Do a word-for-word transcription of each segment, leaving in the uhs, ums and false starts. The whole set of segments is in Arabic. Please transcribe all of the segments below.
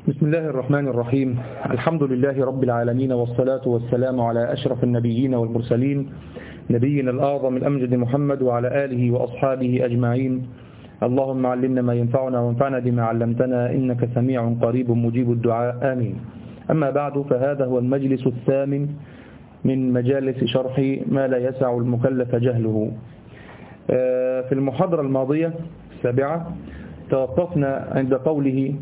بسم الله الرحمن الرحيم. الحمد لله رب العالمين، والصلاة والسلام على أشرف النبيين والمرسلين، نبينا الأعظم الأمجد محمد وعلى آله وأصحابه أجمعين. اللهم علمنا ما ينفعنا وانفعنا بما علمتنا، إنك سميع قريب مجيب الدعاء، آمين. أما بعد، فهذا هو المجلس الثامن من مجالس شرح ما لا يسع المكلف جهله. في المحاضرة الماضية السابعة توقفنا عند قوله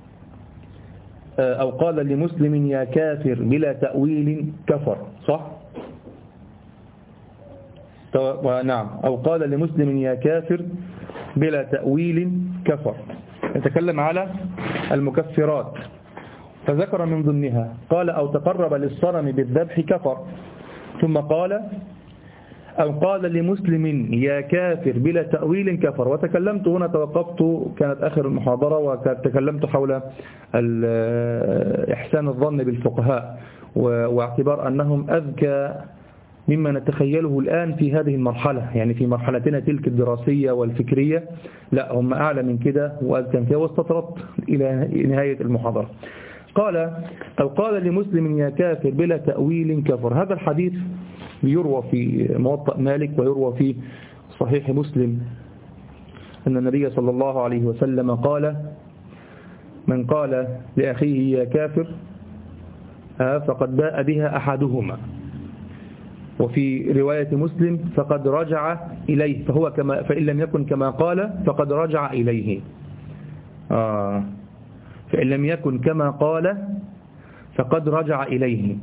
أو قال لمسلم يا كافر بلا تأويل كفر، صح؟ نعم. أو قال لمسلم يا كافر بلا تأويل كفر. نتكلم على المكفرات، فذكر من ضمنها قال أو تقرب للصنم بالذبح كفر، ثم قال أو قال لمسلم يا كافر بلا تأويل كفر. وتكلمت هنا، توقفت، كانت آخر المحاضرة، وتكلمت حول إحسان الظن بالفقهاء واعتبار أنهم أذكى مما نتخيله الآن في هذه المرحلة، يعني في مرحلتنا تلك الدراسية والفكرية، لا، هم أعلى من كده وأذكى فيها. واستطردت إلى نهاية المحاضرة. قال أو قال لمسلم يا كافر بلا تأويل كفر. هذا الحديث يروى في موطأ مالك ويروى في صحيح مسلم أن النبي صلى الله عليه وسلم قال من قال لأخيه يا كافر فقد باء بها أحدهما، وفي رواية مسلم فقد رجع إليه، فهو كما فإن لم يكن كما قال فقد رجع إليه. آه فإن لم يكن كما قال فقد رجع إليه.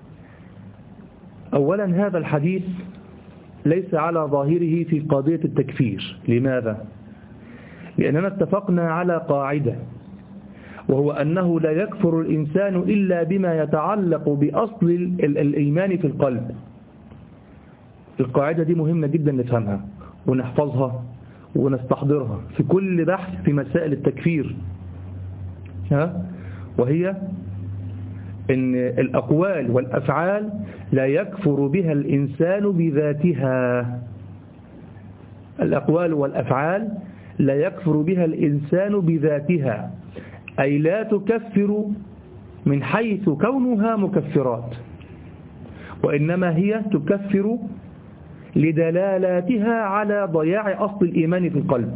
أولا، هذا الحديث ليس على ظاهره في قضية التكفير. لماذا؟ لأننا اتفقنا على قاعدة، وهو أنه لا يكفر الإنسان إلا بما يتعلق بأصل الإيمان في القلب. القاعدة دي مهمة جدا نفهمها ونحفظها ونستحضرها في كل بحث في مسائل التكفير، ها؟ وهي إن الأقوال والأفعال لا يكفر بها الإنسان بذاتها. الأقوال والأفعال لا يكفر بها الإنسان بذاتها، أي لا تكفر من حيث كونها مكفرات، وإنما هي تكفر لدلالاتها على ضياع أصل الإيمان في القلب.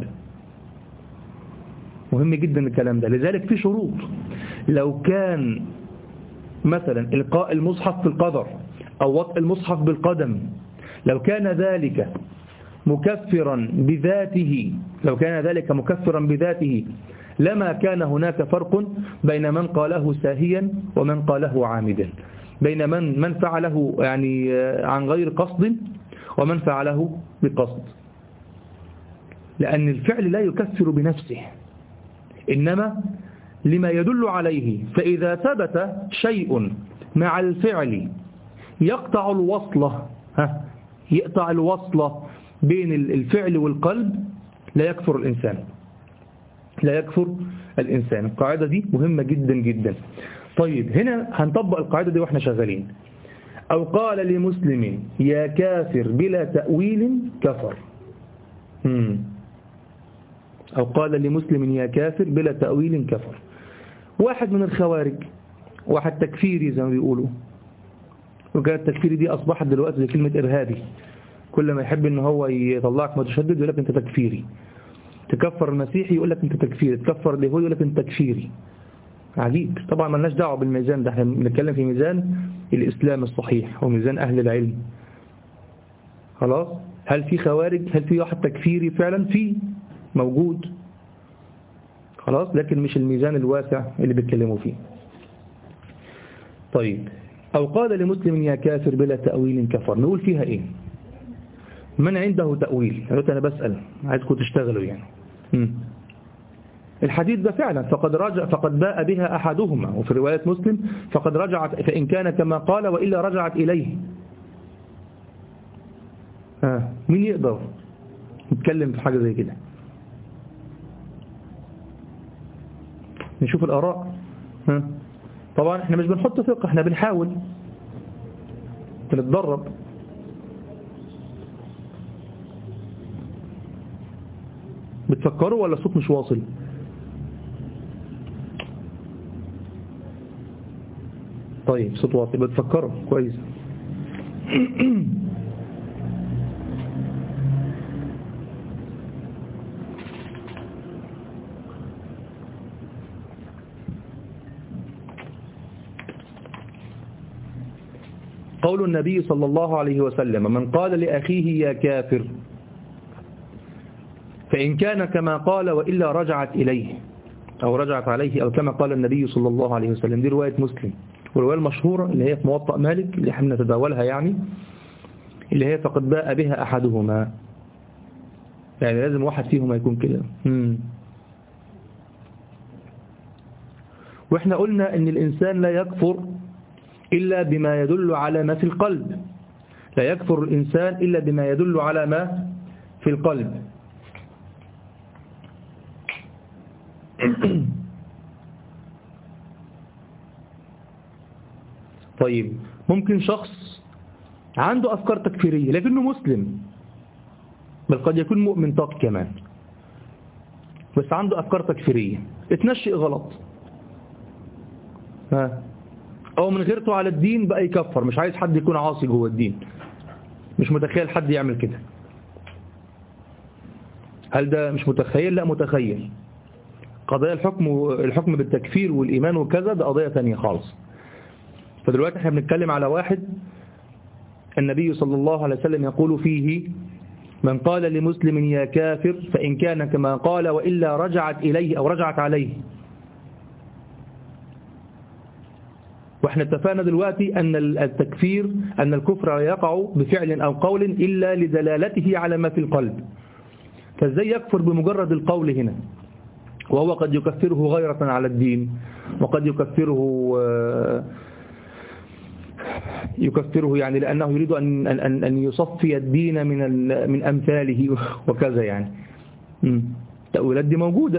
مهم جدا الكلام ده. لذلك في شروط. لو كان مثلا إلقاء المصحف في القدر أو وطء المصحف بالقدم، لو كان ذلك مكفرا بذاته لو كان ذلك مكفرا بذاته لما كان هناك فرق بين من قاله ساهيا ومن قاله عامدا، بين من من فعله يعني عن غير قصد ومن فعله بقصد، لأن الفعل لا يكفر بنفسه، إنما لما يدل عليه. فإذا ثبت شيء مع الفعل يقطع الوصلة ها يقطع الوصلة بين الفعل والقلب، لا يكفر الإنسان لا يكفر الإنسان. القاعدة دي مهمة جدا جدا. طيب، هنا هنطبق القاعدة دي واحنا شغالين. أو قال لمسلم يا كافر بلا تأويل كفر. مم. أو قال لمسلم يا كافر بلا تأويل كفر. واحد من الخوارج، واحد تكفيري زي ما بيقولوا، وكانت التكفيري دي أصبحت دلوقتي زي كلمة إرهابي. كل ما يحب إن هو يطلعك متشدد يقول لك أنت تكفيري. تكفر المسيحي يقول لك أنت تكفيري، تكفر اليهودي يقول لك أنت تكفيري. عجيب. طبعا ما لناش دعوه بالميزان ده، احنا بنتكلم في ميزان الإسلام الصحيح وميزان أهل العلم. خلاص. هل في خوارج؟ هل في واحد تكفيري فعلا؟ في، موجود، خلاص، لكن مش الميزان الواسع اللي بيتكلموا فيه. طيب، أو قال لمسلم يا كافر بلا تأويل كفر، نقول فيها إيه؟ من عنده تأويل؟ أنا بسأل، عايزكم تشتغلوا يعني. م. الحديث ده فعلا فقد رجع فقد باء بها أحدهما، وفي رواية مسلم فقد رجعت فإن كان كما قال وإلا رجعت إليه. ها، مين يقدر نتكلم في حاجة زي كده؟ نشوف الآراء. ها، طبعا احنا مش بنحط ثقة، احنا بنحاول بنتدرب. بتفكروا ولا الصوت مش واصل؟ طيب صوت واطي، بتفكروا كويس. قول النبي صلى الله عليه وسلم: من قال لأخيه يا كافر فإن كان كما قال وإلا رجعت إليه أو رجعت عليه، أو كما قال النبي صلى الله عليه وسلم. دي رواية مسلم، والرواية المشهورة اللي هي في موطأ مالك اللي احنا نتداولها، يعني اللي هي فقد باء بها أحدهما، يعني لازم واحد فيهما يكون كده. واحنا قلنا ان الإنسان لا يكفر إلا بما يدل على ما في القلب، لا يكفر الإنسان إلا بما يدل على ما في القلب. طيب ممكن شخص عنده أفكار تكفيرية لكنه مسلم، بل قد يكون مؤمن تقي كمان، بس عنده أفكار تكفيرية، اتنشئ غلط، ها أو من غيرته على الدين بقى يكفر، مش عايز حد يكون عاصي جوه الدين، مش متخيل حد يعمل كده. هل ده مش متخيل؟ لا متخيل. قضايا الحكم الحكم بالتكفير والإيمان وكذا ده قضية ثانية خالص. فدلوقتي احنا بنتكلم على واحد النبي صلى الله عليه وسلم يقول فيه: من قال لمسلم يا كافر فإن كان كما قال وإلا رجعت إليه أو رجعت عليه. واحنا اتفقنا دلوقتي أن التكفير أن الكفر لا يقع بفعل أو قول إلا لدلالته على ما في القلب. فازاي يكفر بمجرد القول هنا، وهو قد يكفره غيرة على الدين، وقد يكفره يكفره يعني لأنه يريد أن أن أن يصفي الدين من من أمثاله وكذا، يعني التأويلات دي موجودة.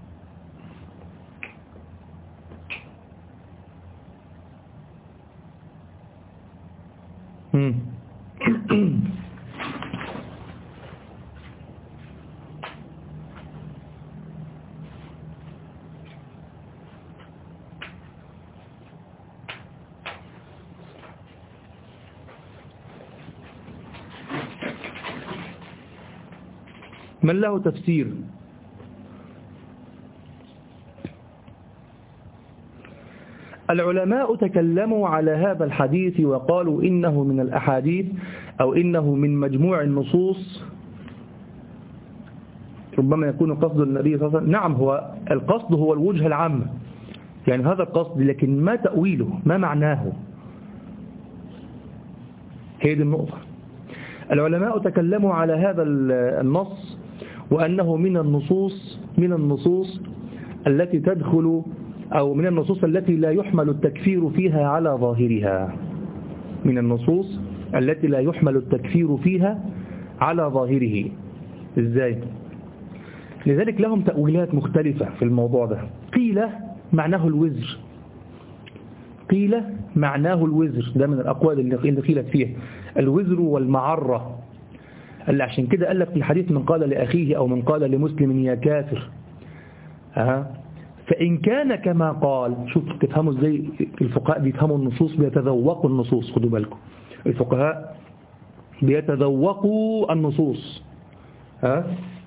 من له تفسير؟ العلماء تكلموا على هذا الحديث وقالوا إنه من الأحاديث أو إنه من مجموع النصوص. ربما يكون قصد النبي صلى الله عليه وسلم، نعم هو القصد هو الوجه العام، يعني هذا القصد، لكن ما تأويله، ما معناه، هي دي النقطة. العلماء تكلموا على هذا النص وأنه من النصوص من النصوص التي تدخل أو من النصوص التي لا يحمل التكفير فيها على ظاهرها، من النصوص التي لا يحمل التكفير فيها على ظاهره. إزاي؟ لذلك لهم تأويلات مختلفة في الموضوع ده. قيل معناه الوزر، قيل معناه الوزر، ده من الأقوال اللي قيلت فيها الوزر والمعرة، اللي عشان كده قال لك في الحديث: من قال لأخيه أو من قال لمسلم يا كافر. أه. فإن كان كما قال، شوف تفهموا ازاي الفقهاء بيفهموا النصوص، بيتذوقوا النصوص، خدوا بالكم الفقهاء بيتذوقوا النصوص، ها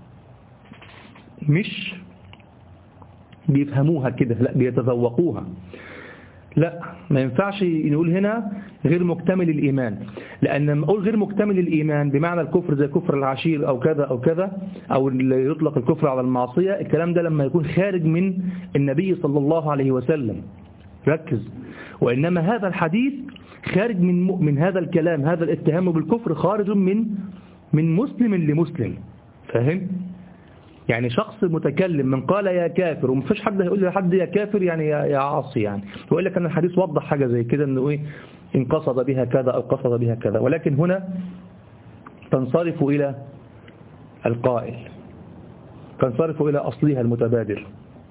مش بيفهموها كده، لا بيتذوقوها. لا ما ينفعش نقول هنا غير مكتمل الإيمان، لأن لما نقول غير مكتمل الإيمان بمعنى الكفر زي كفر العشير أو كذا أو كذا، أو اللي يطلق الكفر على المعصية، الكلام ده لما يكون خارج من النبي صلى الله عليه وسلم، ركز. وإنما هذا الحديث خارج من من هذا الكلام، هذا الاتهام بالكفر خارج من من مسلم لمسلم، فاهم؟ يعني شخص متكلم من قال يا كافر، ومفيش حد هيقول لحد يا كافر يعني يا عاصي، يعني يقول لك أن الحديث وضح حاجة زي كده، أنه إيه إن قصد بها كذا أو قصد بها كذا، ولكن هنا تنصرف إلى القائل، تنصرف إلى أصلها المتبادر.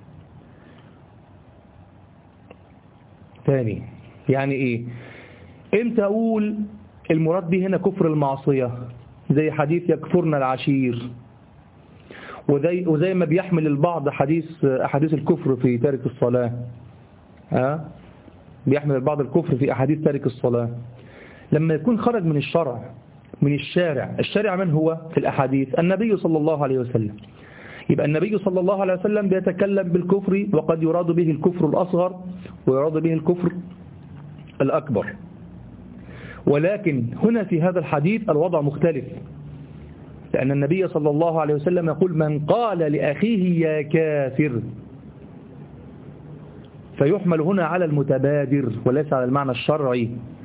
ثاني يعني إيه؟ إمتى أقول المراد به هنا كفر المعصية؟ زي حديث يكفرنا العشير، وزي, وزي ما بيحمل البعض حديث أحاديث الكفر في تارك الصلاة، ها بيحمل البعض الكفر في أحاديث تارك الصلاة. لما يكون خرج من الشرع من الشارع، الشارع من هو في الأحاديث؟ النبي صلى الله عليه وسلم. يبقى النبي صلى الله عليه وسلم بيتكلم بالكفر، وقد يراد به الكفر الأصغر ويراد به الكفر الأكبر. ولكن هنا في هذا الحديث الوضع مختلف، لأن النبي صلى الله عليه وسلم يقول من قال لأخيه يا كافر، فيحمل هنا على المتبادر وليس على المعنى الشرعي.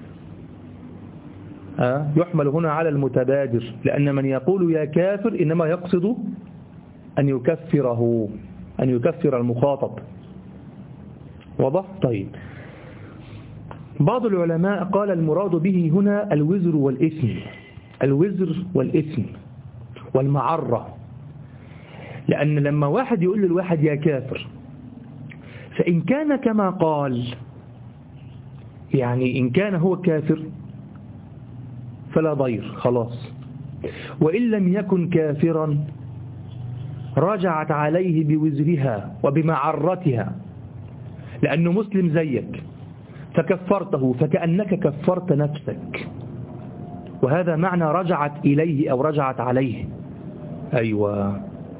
أه؟ يحمل هنا على المتبادر، لأن من يقول يا كافر إنما يقصد أن يكفره، أن يكفر المخاطب. واضح؟ طيب، بعض العلماء قال المراد به هنا الوزر والإثم، الوزر والإثم والمعرة. لأن لما واحد يقول للواحد يا كافر، فإن كان كما قال، يعني إن كان هو كافر فلا ضير خلاص، وإن لم يكن كافرا رجعت عليه بوزرها وبمعرتها، لأنه مسلم زيك فكفرته فكأنك كفرت نفسك، وهذا معنى رجعت إليه أو رجعت عليه. أيوة،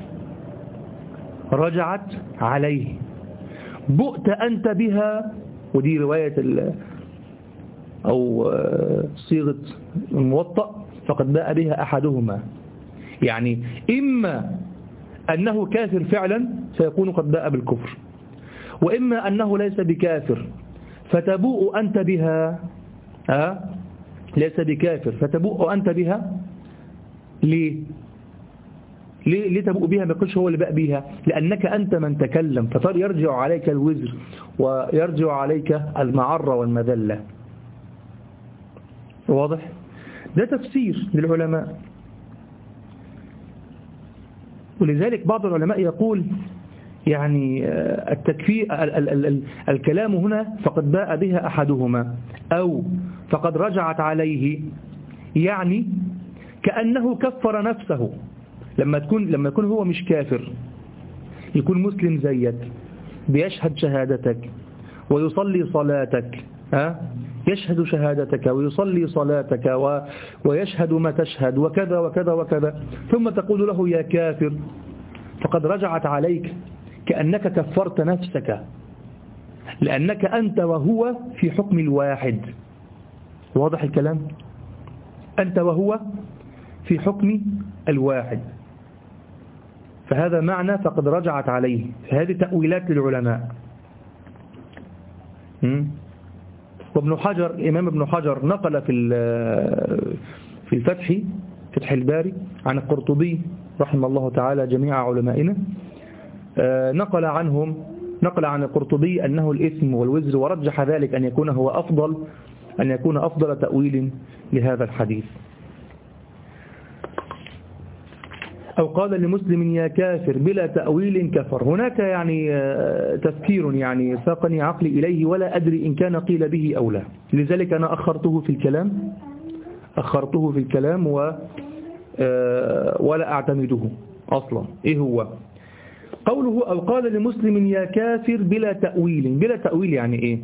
رجعت عليه. بؤت أنت بها، ودي رواية أو صيغة الموطأ، فقد باء بها أحدهما، يعني إما أنه كافر فعلا فيكون قد باء بالكفر، وإما أنه ليس بكافر فتبوء أنت بها. أه؟ ليس بكافر فتبوء أنت بها. ليه؟ ليه, ليه تبوء بها؟ ما يقولش هو اللي باء بها، لأنك أنت من تكلم، فصار يرجع عليك الوزر ويرجع عليك المعرة والمذلة. واضح؟ ده تفسير للعلماء. ولذلك بعض العلماء يقول يعني التكفير ال ال ال ال الكلام هنا فقد باء بها أحدهما أو فقد رجعت عليه، يعني كأنه كفر نفسه. لما تكون لما يكون هو مش كافر، يكون مسلم زيك بيشهد شهادتك ويصلي صلاتك، ها؟ يشهد شهادتك ويصلي صلاتك و... ويشهد ما تشهد وكذا وكذا وكذا، ثم تقول له يا كافر، فقد رجعت عليك كأنك كفرت نفسك، لأنك أنت وهو في حكم الواحد. واضح الكلام؟ أنت وهو في حكم الواحد، فهذا معنى فقد رجعت عليه. فهذه تأويلات للعلماء. وابن حجر، الإمام ابن حجر نقل في في الفتح فتح الباري عن القرطبي رحمه الله تعالى جميع علمائنا، نقل عنهم نقل عن القرطبي أنه الإثم والوزر، ورجح ذلك أن يكون هو أفضل أن يكون أفضل تأويل لهذا الحديث. أو قال لمسلم يا كافر بلا تأويل كفر. هناك يعني تفكير يعني ساقني عقلي إليه ولا أدري إن كان قيل به أو لا، لذلك أنا أخرته في الكلام أخرته في الكلام و ولا أعتمده أصلا. إيه هو قوله أو قال لمسلم يا كافر بلا تأويل؟ بلا تأويل يعني إيه؟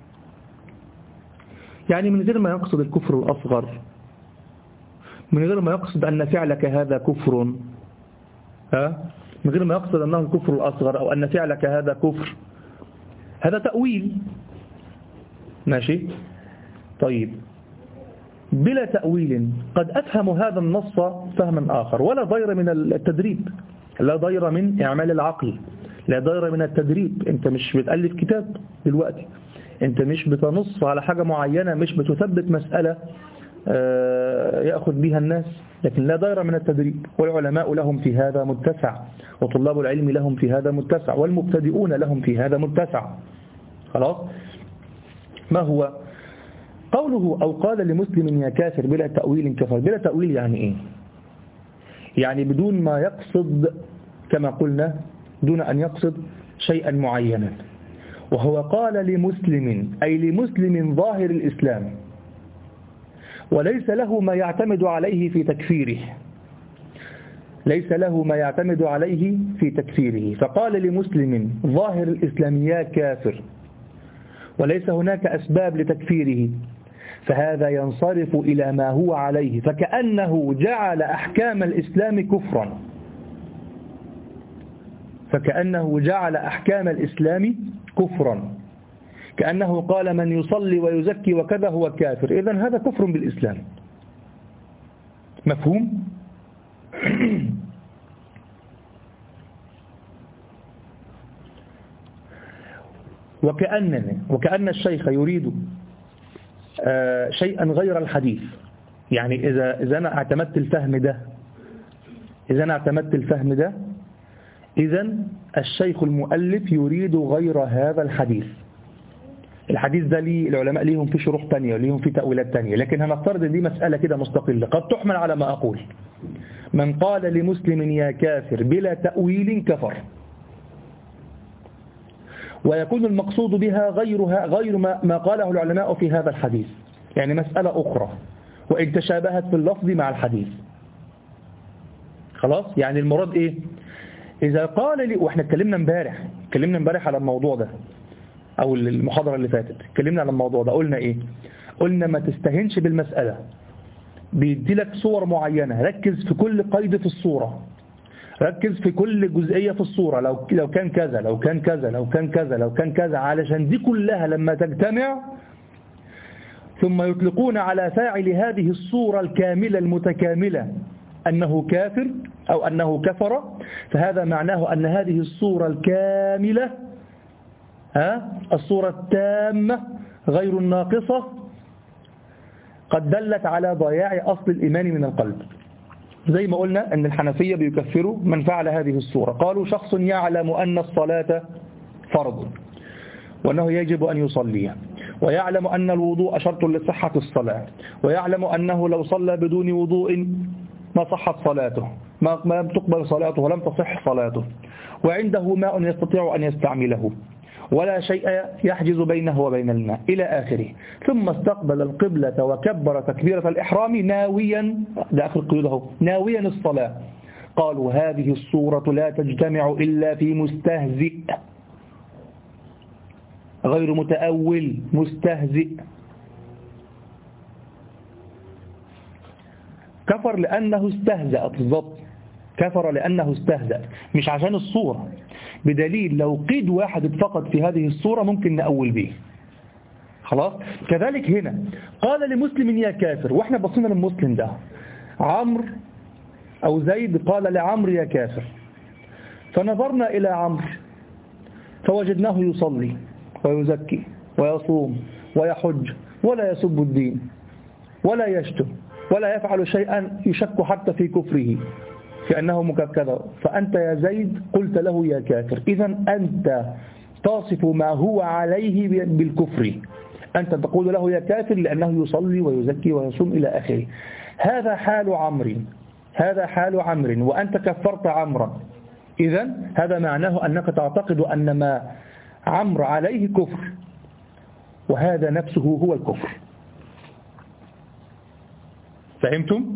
يعني من غير ما يقصد الكفر الأصغر، من غير ما يقصد أن فعلك هذا كفر، ها؟ من غير ما يقصد أنه الكفر الأصغر أو أن فعلك هذا كفر، هذا تأويل. ماشي؟ طيب، بلا تأويل قد أفهم هذا النص فهما آخر، ولا ضير من التدريب، لا ضير من إعمال العقل، لا ضير من التدريب. أنت مش بتألف كتاب دلوقتي، أنت مش بتنص على حاجة معينة، مش بتثبت مسألة يأخذ بها الناس، لكن لا ضير من التدريب. والعلماء لهم في هذا متسع، وطلاب العلم لهم في هذا متسع، والمبتدئون لهم في هذا متسع. خلاص؟ ما هو قوله أو قال لمسلم يا كافر بلا تأويل كفر؟ بلا تأويل يعني إيه؟ يعني بدون ما يقصد كما قلنا، دون أن يقصد شيئا معينا. وهو قال لمسلم أي لمسلم ظاهر الإسلام، وليس له ما يعتمد عليه في تكفيره، ليس له ما يعتمد عليه في تكفيره، فقال لمسلم ظاهر الإسلام يا كافر، وليس هناك أسباب لتكفيره، فهذا ينصرف إلى ما هو عليه، فكأنه جعل أحكام الإسلام كفرا، فكأنه جعل أحكام الإسلام كفرا، كأنه قال من يصلي ويزكي وكذا هو كافر، إذن هذا كفر بالإسلام. مفهوم؟ وكأنني وكأن الشيخ يريد شيئا غير الحديث. يعني إذا إذا أنا اعتمدت الفهم ده إذا أنا اعتمدت الفهم ده إذن الشيخ المؤلف يريد غير هذا الحديث. الحديث ده ليه العلماء ليهم في شروح تانية وليهم في تأويلات تانية، لكن هنفترض ان دي مسألة كده مستقلة قد تحمل على ما أقول. من قال لمسلم يا كافر بلا تأويل كفر، ويكون المقصود بها غيرها غير ما, ما قاله العلماء في هذا الحديث، يعني مسألة أخرى وإن تشابهت في اللفظ مع الحديث. خلاص، يعني المراد إيه؟ إذا قال لي، وإحنا اتكلمنا امبارح اتكلمنا امبارح على الموضوع ده أو المحاضرة اللي فاتت اتكلمنا على الموضوع ده، قلنا إيه؟ قلنا ما تستهنش بالمسألة، بيدي لك صور معينة، ركز في كل قيد في الصورة، ركز في كل جزئية في الصورة، لو لو كان كذا لو كان كذا لو كان كذا لو كان كذا، علشان دي كلها لما تجتمع ثم يطلقون على فاعل هذه الصورة الكاملة المتكاملة أنه كافر أو أنه كفر، فهذا معناه أن هذه الصورة الكاملة، ها الصورة التامة غير الناقصة، قد دلت على ضياع أصل الإيمان من القلب. زي ما قلنا أن الحنفية بيكفروا من فعل هذه الصورة، قالوا شخص يعلم أن الصلاة فرض وأنه يجب أن يصلي، ويعلم أن الوضوء شرط لصحة الصلاة، ويعلم أنه لو صلى بدون وضوء ما صحت صلاته، ما ما تقبل صلاته ولم تصح صلاته، وعنده ماء يستطيع أن يستعمله ولا شيء يحجز بينه وبين الماء إلى آخره، ثم استقبل القبلة وكبر تكبيرة الإحرام ناويا، ده آخر قيوده، ناويا الصلاة. قالوا هذه الصورة لا تجتمع إلا في مستهزئ غير متأول، مستهزئ. كفر لأنه استهزأ، بالضبط كفر لأنه استهزأ، مش عشان الصورة، بدليل لو قيد واحد فقط في هذه الصورة ممكن نأول به. خلاص. كذلك هنا قال لمسلم يا كافر، واحنا بصينا للمسلم ده عمرو أو زيد قال لعمرو يا كافر، فنظرنا إلى عمرو فوجدناه يصلي ويزكي ويصوم ويحج ولا يسب الدين ولا يشتم ولا يفعل شيئا يشك حتى في كفره كأنه مكذب، فأنت يا زيد قلت له يا كافر. إذن أنت تصف ما هو عليه بالكفر، أنت تقول له يا كافر لأنه يصلي ويزكي ويصوم إلى آخره. هذا حال عمرو، هذا حال عمرو، وأنت كفرت عمرا، إذن هذا معناه أنك تعتقد أن ما عمرو عليه كفر، وهذا نفسه هو الكفر. فهمتم؟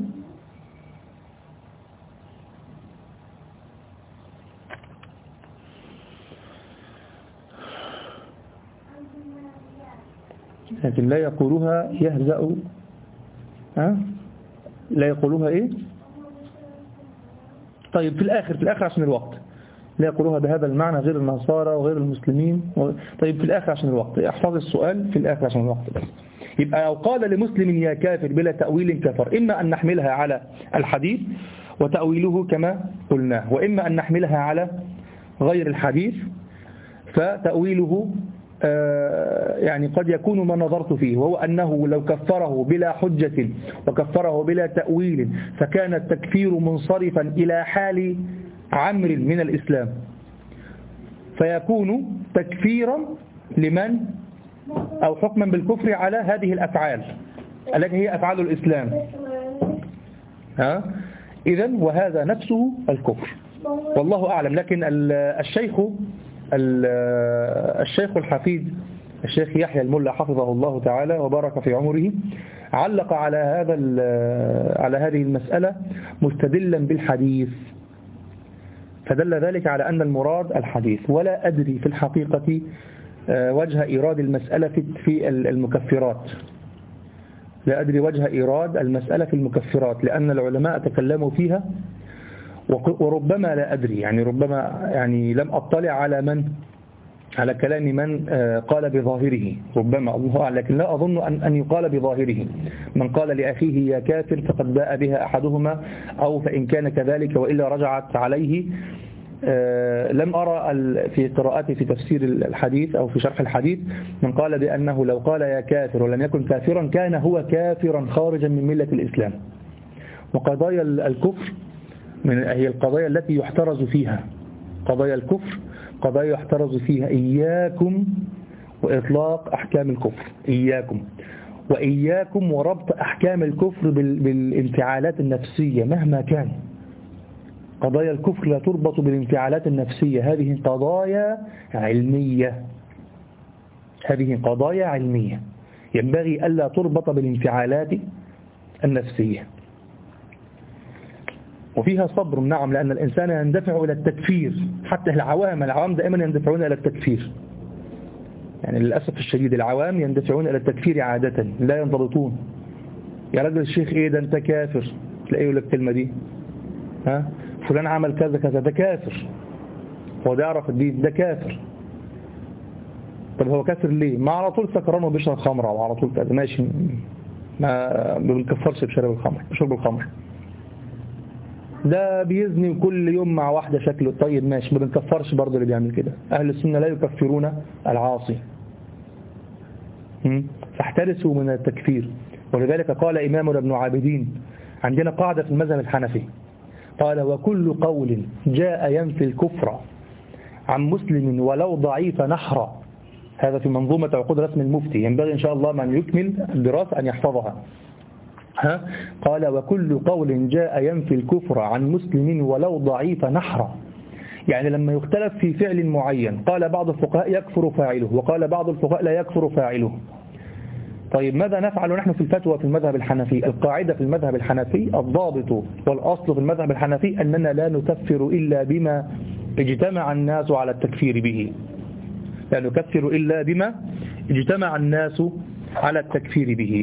لكن لا يقولوها يهزأ، ها؟ لا يقولوها ايه؟ طيب في الآخر في الآخر عشان الوقت، لا يقولوها بهذا المعنى غير النصارى وغير المسلمين و... طيب في الآخر عشان الوقت، احفظ السؤال في الآخر عشان الوقت بس. يبقى لو قال لمسلم يا كافر بلا تأويل كفر، إما أن نحملها على الحديث وتأويله كما قلناه، وإما أن نحملها على غير الحديث فتأويله يعني قد يكون ما نظرت فيه، وهو أنه لو كفره بلا حجة وكفره بلا تأويل فكان التكفير منصرفا إلى حال عمرو من الإسلام، فيكون تكفيرا لمن أو حكما بالكفر على هذه الأفعال التي هي أفعال الإسلام. ها؟ إذن وهذا نفسه الكفر، والله أعلم. لكن الشيخ الشيخ الحفيد الشيخ يحيى الملا حفظه الله تعالى وبارك في عمره علق على هذا على هذه المسألة مستدلا بالحديث، فدل ذلك على أن المراد الحديث. ولا أدري في الحقيقة وجه إيراد المسألة في المكفرات. لا أدري وجه إيراد المسألة في المكفرات، لأن العلماء تكلموا فيها، وربما لا أدري، يعني ربما يعني لم أطلع على من على كلام من قال بظاهره، ربما الله أعلم، لكن لا أظن أن أن يقال بظاهره. من قال لأخيه يا كافر فقد باء بها أحدهما، أو فإن كان كذلك وإلا رجعت عليه. لم أرى في قراءتي في تفسير الحديث أو في شرح الحديث من قال بأنه لو قال يا كافر ولم يكن كافرا كان هو كافرا خارجا من ملة الإسلام. وقضايا الكفر من هي القضايا التي يحترز فيها، قضايا الكفر قضايا يحترز فيها. إياكم وإطلاق أحكام الكفر، إياكم وإياكم وربط أحكام الكفر بالانفعالات النفسية مهما كان. قضايا الكفر لا تربط بالانفعالات النفسية، هذه قضايا علمية، هذه قضايا علمية ينبغي ألا تربط بالانفعالات النفسية. وفيها صبر، نعم، لأن الإنسان يندفع إلى التكفير، حتى العوام العوام دائما يندفعون إلى التكفير، يعني للأسف الشديد العوام يندفعون إلى التكفير عادة، لا ينضبطون. يا رجل الشيخ إيه ده، أنت كافر، تلاقيه يقول لك الكلمة دي، ها فلان عمل كذا كذا، ده كافر، هو ده يعرف الدين، ده كافر. طب هو كافر ليه؟ ما على طول سكران وبيشرب خمرة وعلى طول كذا، ماشي، ما بنكفرش بشرب الخمر، بشرب الخمر. ده بيزني كل يوم مع واحدة شكله طيب، ماشي، ما بنكفرش برضه اللي بيعمل كده. أهل السنة لا يكفرون العاصي. فاحترسوا من التكفير. ولذلك قال إمامنا ابن عابدين، عندنا قاعدة في المذهب الحنفي، قال وكل قول جاء ينفي الكفر عن مسلم ولو ضعيف نحرا. هذا في منظومة عقود رسم المفتي، ينبغي إن شاء الله من يكمل الدراسة أن يحفظها. ها؟ قال وكل قول جاء ينفي الكفر عن مسلم ولو ضعيف نحرا، يعني لما يختلف في فعل معين قال بعض الفقهاء يكفر فاعله، وقال بعض الفقهاء لا يكفر فاعله. طيب ماذا نفعل نحن في الفتوى في المذهب الحنفي؟ القاعدة في المذهب الحنفي، الضابط والأصل في المذهب الحنفي أننا لا نكفر إلا بما اجتمع الناس على التكفير به، لا نكفر إلا بما اجتمع الناس على التكفير به.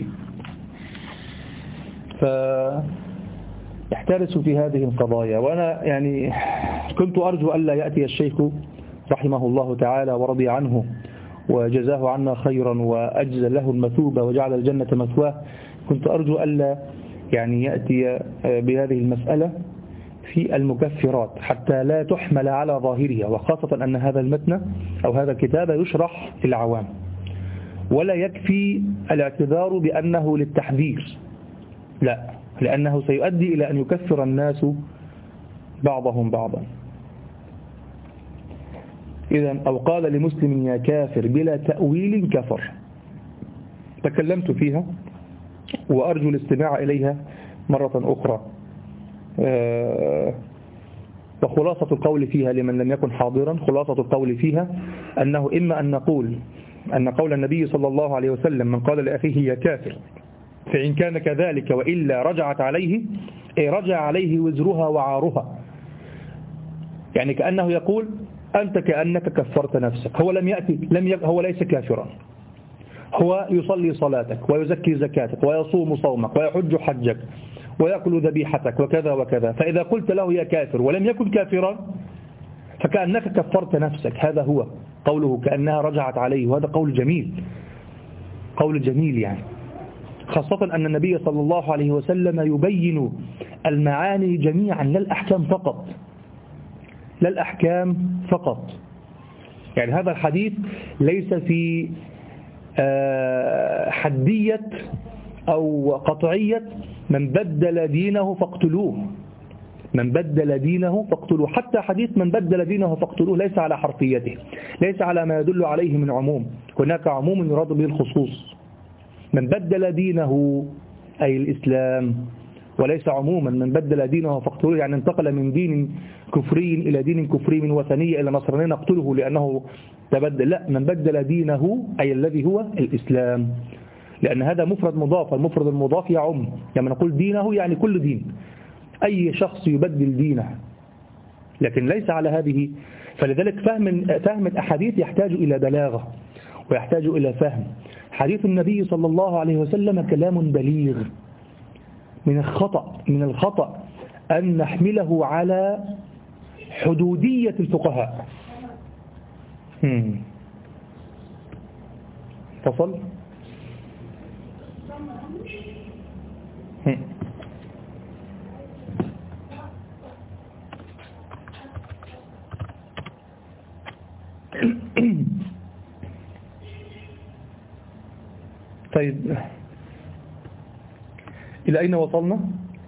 فاحترسوا في هذه القضايا. وأنا يعني كنت أرجو ألا يأتي الشيخ رحمه الله تعالى ورضي عنه وجزاه عنا خيرا وأجزل له المثوبة وجعل الجنة مثواه، كنت أرجو ألا يعني يأتي بهذه المسألة في المكفرات حتى لا تحمل على ظاهرها، وخاصة أن هذا المتن أو هذا الكتاب يشرح للعوام، ولا يكفي الاعتذار بأنه للتحذير، لا، لأنه سيؤدي إلى أن يكفر الناس بعضهم بعضا. إذن أو قال لمسلم يا كافر بلا تأويل كفر. تكلمت فيها وأرجو الاستماع إليها مرة أخرى. وخلاصة القول فيها لمن لم يكن حاضرا، خلاصة القول فيها أنه إما أن نقول أن قول النبي صلى الله عليه وسلم من قال لأخيه يا كافر فإن كان كذلك وإلا رجعت عليه، أي رجع عليه وزرها وعارها، يعني كأنه يقول أنت كأنك كفرت نفسك. هو لم يأتي لم ي... هو ليس كافرا، هو يصلي صلاتك ويزكي زكاتك ويصوم صومك ويحج حجك ويأكل ذبيحتك وكذا وكذا، فإذا قلت له يا كافر ولم يكن كافرا فكأنك كفرت نفسك. هذا هو قوله كأنها رجعت عليه، وهذا قول جميل، قول جميل يعني، خاصة أن النبي صلى الله عليه وسلم يبين المعاني جميعا لا الأحكام فقط، لا الأحكام فقط. يعني هذا الحديث ليس في حدية أو قطعية من بدل دينه فاقتلوه، من بدل دينه فاقتلوه، حتى حديث من بدل دينه فاقتلوه ليس على حرفيته، ليس على ما يدل عليه من عموم، هناك عموم يراد به الخصوص. من بدل دينه أي الإسلام، وليس عموما من بدل دينه فاقتلوه، يعني انتقل من دين كفري إلى دين كفري، من وثنية إلى نصرانية نقتله لأنه تبدل، لا، من بدل دينه أي الذي هو الإسلام، لأن هذا مفرد مضاف، المفرد المضاف يعم، لما نقول دينه يعني كل دين، أي شخص يبدل دينه، لكن ليس على هذه. فلذلك فهم فهم الأحاديث يحتاج إلى بلاغة، ويحتاج إلى فهم. حديث النبي صلى الله عليه وسلم كلام بليغ. من الخطأ من الخطأ أن نحمله على حدودية الفقهاء. تصل طيب، إلى أين وصلنا؟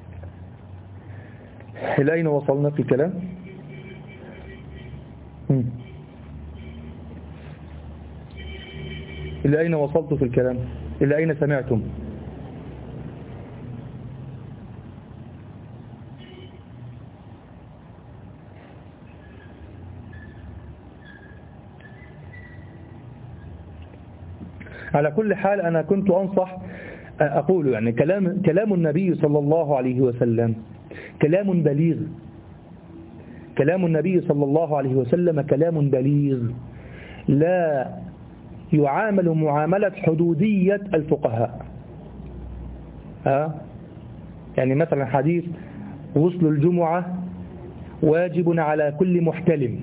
إلى أين وصلنا في الكلام؟ إلى أين وصلت في الكلام؟ إلى أين سمعتم؟ على كل حال أنا كنت أنصح أقول يعني كلام كلام النبي صلى الله عليه وسلم كلام بليغ. كلام النبي صلى الله عليه وسلم كلام بليغ لا يعامل معاملة حدودية الفقهاء. ها يعني مثلا حديث غسل الجمعة واجب على كل محتلم،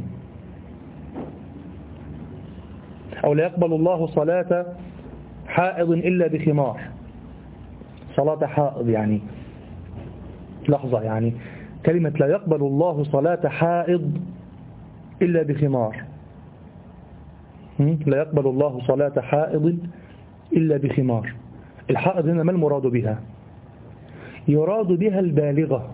أو لا يقبل الله صلاة حائض إلا بخمار. صلاة حائض يعني لحظة، يعني كلمة لا يقبل الله صلاة حائض إلا بخمار. لا يقبل الله صلاة حائض إلا بخمار. الحائض هنا ما المراد بها؟ يراد بها البالغة،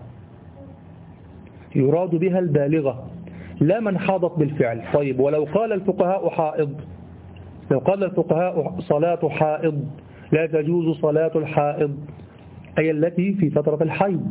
يراد بها البالغة لا من حاضت بالفعل. طيب ولو قال الفقهاء حائض، لو قال الفقهاء صلاة حائض لا تجوز صلاة الحائض، أي التي في فترة الحيض،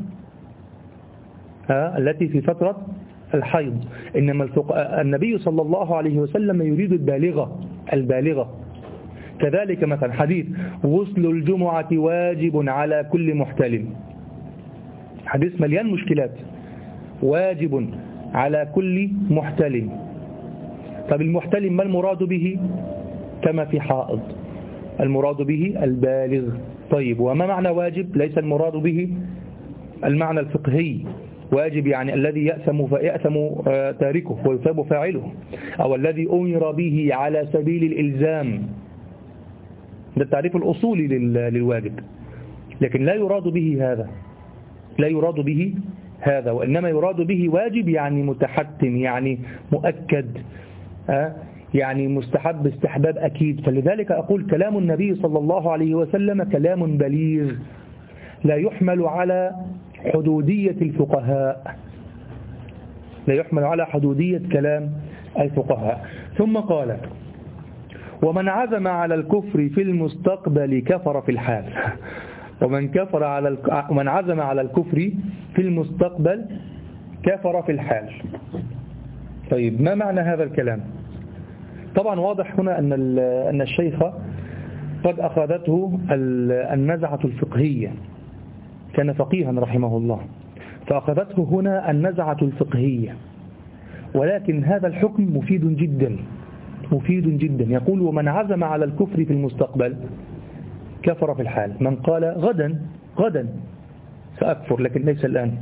ها التي في فترة الحيض. إنما النبي صلى الله عليه وسلم يريد البالغة البالغة. كذلك مثلا حديث غسل الجمعة واجب على كل محتلم، حديث مليان مشكلات. واجب على كل محتلم. طب المحتلم ما المراد به؟ كما في حائض المراد به البالغ. طيب وما معنى واجب؟ ليس المراد به المعنى الفقهي. واجب يعني الذي يأثم فيأثم تاركه ويثاب فاعله، أو الذي أمر به على سبيل الإلزام. ده التعريف الأصولي للواجب. لكن لا يراد به هذا، لا يراد به هذا، وإنما يراد به واجب يعني متحتم، يعني مؤكد، يعني مستحب استحباب أكيد. فلذلك أقول كلام النبي صلى الله عليه وسلم كلام بليغ لا يحمل على حدودية الفقهاء، لا يحمل على حدودية كلام الفقهاء. ثم قال ومن عزم على الكفر في المستقبل كفر في الحال. ومن كفر على الك... ومن عزم على الكفر في المستقبل كفر في الحال. طيب ما معنى هذا الكلام؟ طبعا واضح هنا أن أن الشيخ قد أخذته النزعة الفقهية، كان فقيها رحمه الله، فأخذته هنا النزعة الفقهية. ولكن هذا الحكم مفيد جدا، مفيد جدا. يقول ومن عزم على الكفر في المستقبل كفر في الحال. من قال غدا غدا سأكفر لكن ليس الآن،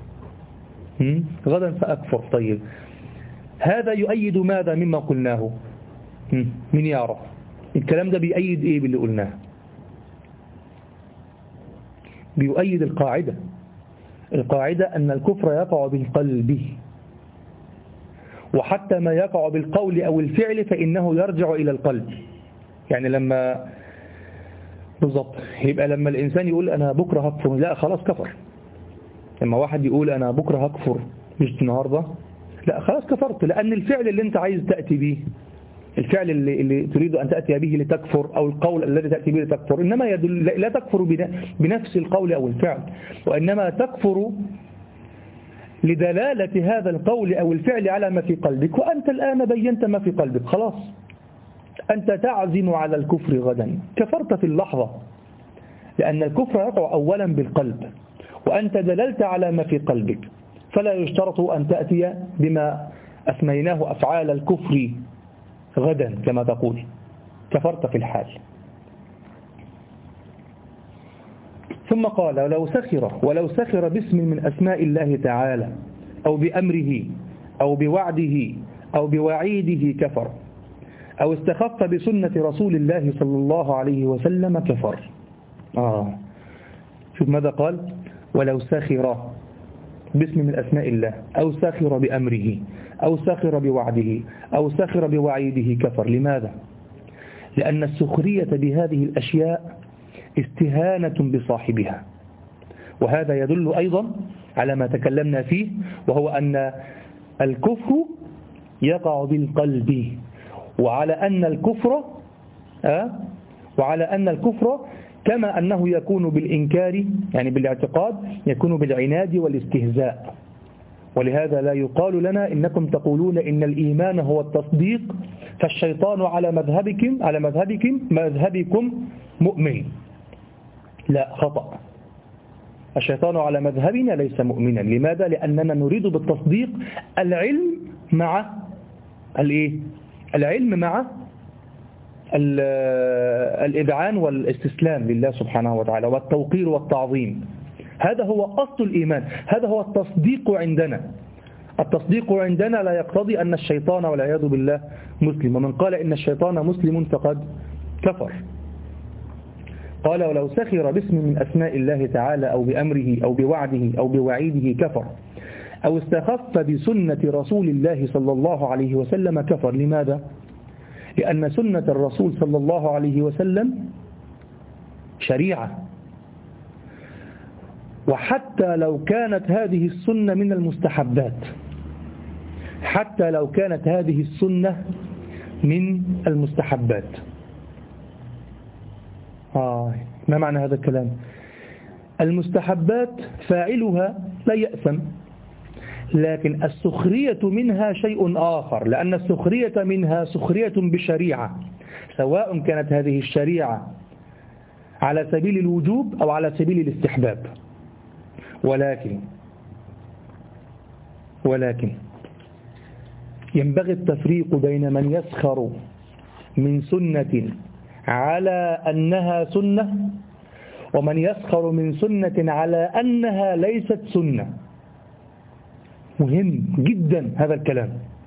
غدا سأكفر. طيب هذا يؤيد ماذا مما قلناه؟ من يعرف الكلام ده بيؤيد ايه باللي قلناه؟ بيؤيد القاعدة. القاعدة أن الكفر يقع بالقلب، وحتى ما يقع بالقول أو الفعل فإنه يرجع إلى القلب. يعني لما بالضبط يبقى لما الإنسان يقول أنا بكرة هكفر، لا خلاص كفر. لما واحد يقول أنا بكرة هكفر مش النهاردة، لا خلاص كفرت، لأن الفعل اللي أنت عايز تأتي به، الفعل اللي, اللي تريد أن تأتي به لتكفر، أو القول الذي تأتي به لتكفر، إنما يدل لا تكفر بنفس القول أو الفعل، وإنما تكفر لدلالة هذا القول أو الفعل على ما في قلبك. وأنت الآن بينت ما في قلبك، خلاص أنت تعزم على الكفر غدا، كفرت في اللحظة، لأن الكفر يقع أولا بالقلب، وأنت دللت على ما في قلبك. فلا يشترط أن تأتي بما أسميناه أفعال الكفر غدا كما تقول، كفرت في الحال. ثم قال ولو سخر ولو سخر باسم من أسماء الله تعالى أو بأمره أو بوعده أو بوعيده كفر، أو استخف بسنة رسول الله صلى الله عليه وسلم كفر. آه شوف ماذا قال؟ ولو سخر باسم من أسماء الله أو سخر بأمره أو سخر بوعده أو سخر بوعيده كفر. لماذا؟ لأن السخرية بهذه الأشياء استهانة بصاحبها، وهذا يدل أيضا على ما تكلمنا فيه، وهو أن الكفر يقع بالقلب، وعلى أن الكفر أه وعلى أن الكفر كما أنه يكون بالإنكار يعني بالاعتقاد يكون بالعناد والاستهزاء. ولهذا لا يقال لنا إنكم تقولون إن الإيمان هو التصديق فالشيطان على مذهبكم على مذهبكم مذهبكم مؤمن. لا، خطأ. الشيطان على مذهبنا ليس مؤمنا. لماذا؟ لأننا نريد بالتصديق العلم مع الايه العلم مع الإذعان والاستسلام لله سبحانه وتعالى والتوقير والتعظيم. هذا هو أصل الإيمان، هذا هو التصديق عندنا. التصديق عندنا لا يقتضي أن الشيطان والعياذ بالله مسلم، ومن قال إن الشيطان مسلم فقد كفر. قال ولو سخر باسم من أسماء الله تعالى أو بأمره أو بوعده أو بوعيده كفر، أو استخف بسنة رسول الله صلى الله عليه وسلم كفر. لماذا؟ لأن سنة الرسول صلى الله عليه وسلم شريعة، وحتى لو كانت هذه السنة من المستحبات، حتى لو كانت هذه السنة من المستحبات. آه ما معنى هذا الكلام؟ المستحبات فاعلها لا يأثم، لكن السخرية منها شيء آخر، لأن السخرية منها سخرية بشريعة، سواء كانت هذه الشريعة على سبيل الوجوب أو على سبيل الاستحباب. ولكن ولكن ينبغي التفريق بين من يسخر من سنة على أنها سنة ومن يسخر من سنة على أنها ليست سنة. مهم جدا هذا الكلام،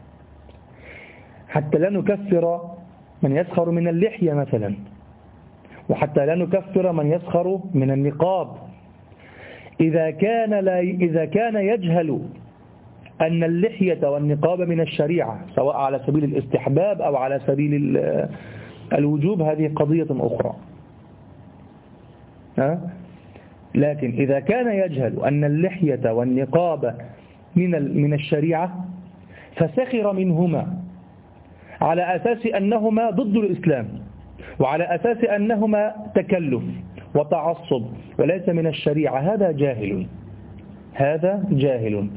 حتى لا نكفر من يسخر من اللحية مثلا، وحتى لا نكفر من يسخر من النقاب إذا كان لا إذا كان يجهل أن اللحية والنقاب من الشريعة سواء على سبيل الاستحباب أو على سبيل الوجوب. هذه قضية أخرى. ها؟ لكن إذا كان يجهل أن اللحية والنقاب من من الشريعة فسخر منهما على أساس أنهما ضد الإسلام، وعلى أساس أنهما تكلف وتعصب وليس من الشريعة، هذا جاهل، هذا جاهل.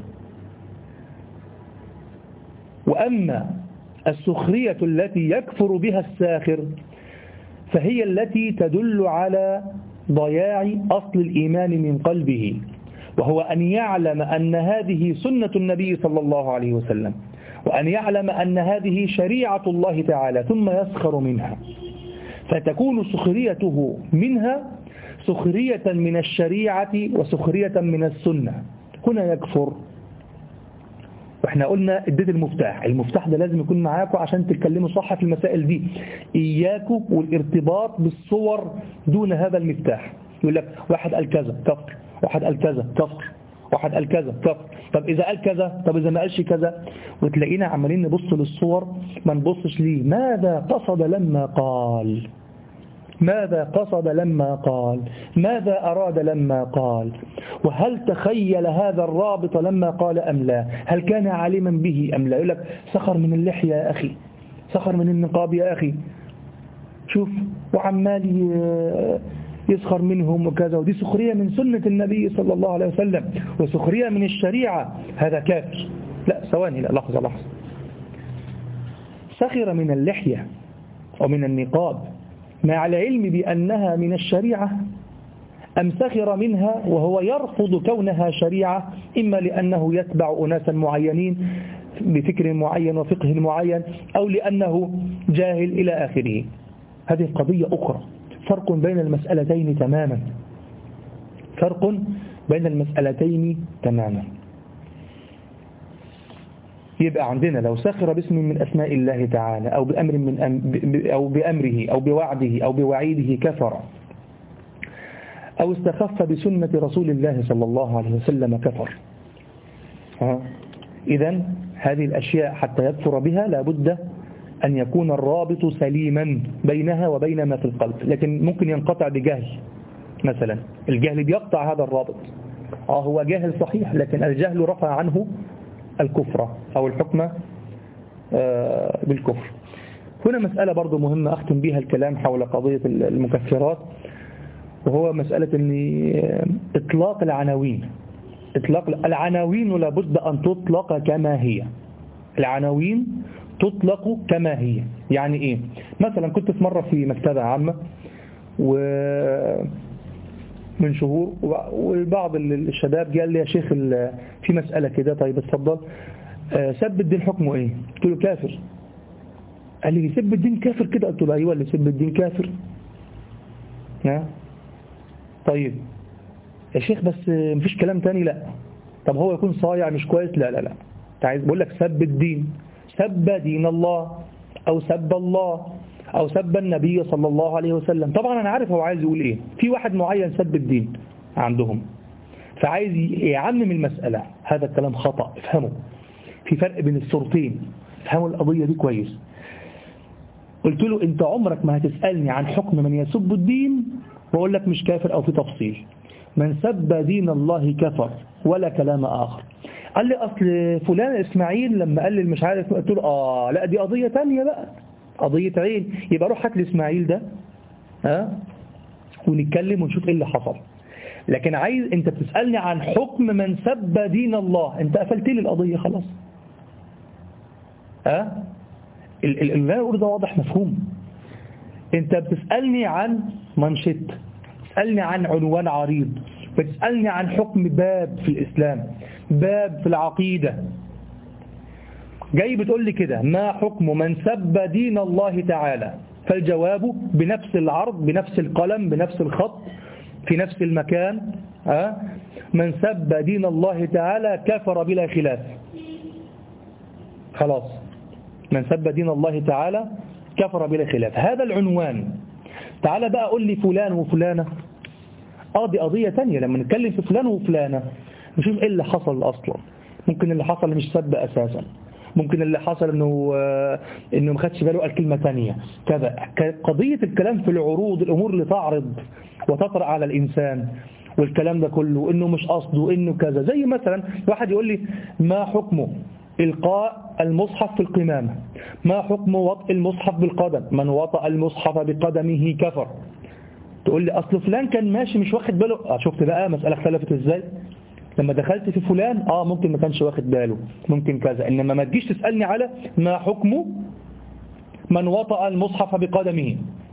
وأما السخرية التي يكفر بها الساخر فهي التي تدل على ضياع أصل الإيمان من قلبه، وهو أن يعلم أن هذه سنة النبي صلى الله عليه وسلم، وأن يعلم أن هذه شريعة الله تعالى ثم يسخر منها، فتكون سخريته منها سخرية من الشريعة وسخرية من السنة. هنا يكفر. واحنا قلنا اديت المفتاح، المفتاح ده لازم يكون معاكم عشان تتكلموا صح في المسائل دي. إياكم والارتباط بالصور دون هذا المفتاح. يقول لك واحد قال كذا كفر، واحد قال كذا كفر، واحد قال كذا كفر، طب إذا قال كذا، طب إذا ما قالش كذا، وتلاقينا عمالين نبص للصور ما نبصش ليه ماذا قصد لما قال، ماذا قصد لما قال، ماذا أراد لما قال، وهل تخيل هذا الرابط لما قال أم لا، هل كان عالما به أم لا. يقول لك سخر من اللحية يا أخي، سخر من النقاب يا أخي، شوف وعمال يسخر منهم وكذا، ودي سخرية من سنة النبي صلى الله عليه وسلم وسخرية من الشريعة، هذا كافر. لا ثواني، لا لحظة لحظة. سخر من اللحية ومن النقاب مع العلم بأنها من الشريعة، أم سخر منها وهو يرفض كونها شريعة، إما لأنه يتبع أناسا معينين بفكر معين وفقه معين، أو لأنه جاهل إلى آخره. هذه قضية أخرى، فرق بين المسألتين تماما، فرق بين المسألتين تماما. يبقى عندنا لو سخر باسم من أسماء الله تعالى أو بأمر من أم أو بأمره أو بوعده أو بوعيده كفر، أو استخف بسنة رسول الله صلى الله عليه وسلم كفر. إذن هذه الأشياء حتى يكفر بها لابد أن يكون الرابط سليما بينها وبين ما في القلب، لكن ممكن ينقطع بجهل مثلا، الجهل بيقطع هذا الرابط. آه هو جاهل صحيح، لكن الجهل رفع عنه الكفر أو الحكم بالكفر. هنا مسألة برضو مهمة أختم بها الكلام حول قضية المكفرات، وهو مسألة أن إطلاق العناوين، إطلاق العناوين لابد أن تطلق كما هي، العناوين تطلق كما هي. يعني إيه؟ مثلا كنت في مرة في مكتبة عامة ومن شهور، وبعض الشباب قال لي يا شيخ في مسألة كده، طيب اتفضل، سب الدين حكمه إيه؟ قلت له كافر. قال لي سب الدين كافر كده؟ قلت له أيوة اللي سب الدين كافر. ها؟ طيب يا شيخ بس مفيش كلام تاني؟ لا. طب هو يكون صايع مش كويس؟ لا لا لا، عايز بقول لك سب الدين، سب دين الله أو سب الله أو سب النبي صلى الله عليه وسلم. طبعا أنا عارف هو عايز يقول إيه، في واحد معين سب الدين عندهم فعايز يعمم المسألة، هذا الكلام خطأ، افهموا، في فرق بين الصورتين، افهموا القضية دي كويس. قلت له أنت عمرك ما هتسألني عن حكم من يسب الدين وأقول لك مش كافر أو في تفصيل، من سب دين الله كفر ولا كلام آخر. قال لي أصل فلان إسماعيل لما قال لي مش عارف، قلت له آه لا دي قضية تانية بقى، قضية عين، يبقى روح هات لي إسماعيل ده ها ونتكلم ونشوف إيه اللي حصل. لكن عايز أنت بتسألني عن حكم من سب دين الله، أنت قفلت لي القضية خلاص. ها اللي أنا أقول ده واضح مفهوم. أنت بتسألني عن منشط، بتسألني عن عنوان عريض، بتسألني عن حكم باب في الإسلام، باب في العقيدة، جاي بتقول لي كده ما حكم من سب دين الله تعالى؟ فالجواب بنفس العرض، بنفس القلم، بنفس الخط، في نفس المكان، أه؟ من سب دين الله تعالى كفر بلا خلاف. خلاص، من سب دين الله تعالى كفر بلا خلاف، هذا العنوان. تعالى بقى قول لي فلان وفلانة، اه دي قضية تانية. لما نتكلم في فلان وفلانة نشوف ايه اللي حصل اصلا. ممكن اللي حصل مش سب اساسا، ممكن اللي حصل انه انه ما خدش باله قال كلمة تانية كذا. قضية الكلام في العروض، الامور اللي تعرض وتطرأ على الانسان والكلام ده كله، انه مش قصده، انه كذا. زي مثلا واحد يقول لي ما حكمه إلقاء المصحف في القمامة؟ ما حكم وطئ المصحف بالقدم؟ من وطأ المصحف بقدمه كفر. تقول لي أصل فلان كان ماشي مش واخد باله. آه شفت بقى مسألة اختلفت إزاي؟ لما دخلت في فلان آه ممكن ما كانش واخد باله، ممكن كذا، إنما ما تجيش تسألني على ما حكم من وطأ المصحف بقدمه.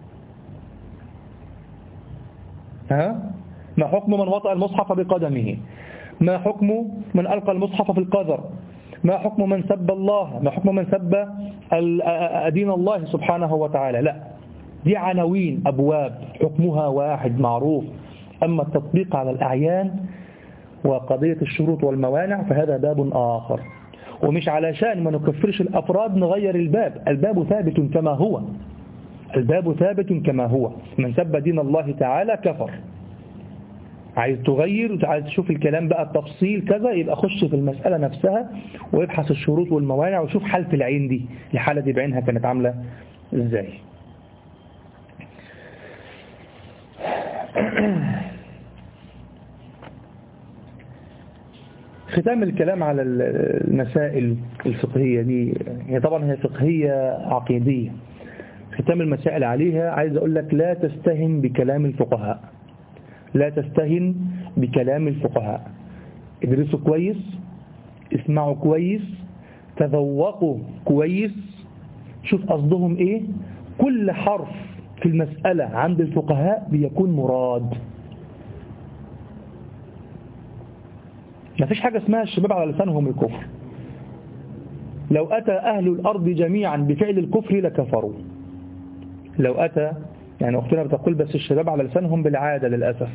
ها؟ ما حكم من وطأ المصحف بقدمه؟ ما حكم من ألقى المصحف في القذر؟ ما حكم من سب الله؟ ما حكم من سب دين الله سبحانه وتعالى؟ لا، دي عناوين أبواب حكمها واحد معروف. أما التطبيق على الأعيان وقضية الشروط والموانع فهذا باب آخر، ومش علشان ما نكفرش الأفراد نغير الباب، الباب ثابت كما هو، الباب ثابت كما هو. من سب دين الله تعالى كفر. عايز تغير وعايز تشوف الكلام بقى التفصيل كذا، يبقى خش في المسألة نفسها وابحث الشروط والموانع وشوف حالة العين دي، الحالة دي بعينها كانت عاملة ازاي. ختام الكلام على المسائل الفقهية دي، هي طبعا هي فقهية عقيدية. ختام المسائل عليها عايز أقول لك لا تستهن بكلام الفقهاء، لا تستهن بكلام الفقهاء. ادرسوا كويس، اسمعوا كويس، تذوقوا كويس، شوف قصدهم ايه. كل حرف في المسألة عند الفقهاء بيكون مراد. ما فيش حاجة اسمها الشباب على لسانهم الكفر. لو أتى أهل الأرض جميعا بفعل الكفر لكفروا. لو أتى يعني أختنا بتقول بس الشباب على لسانهم بالعادة للأسف،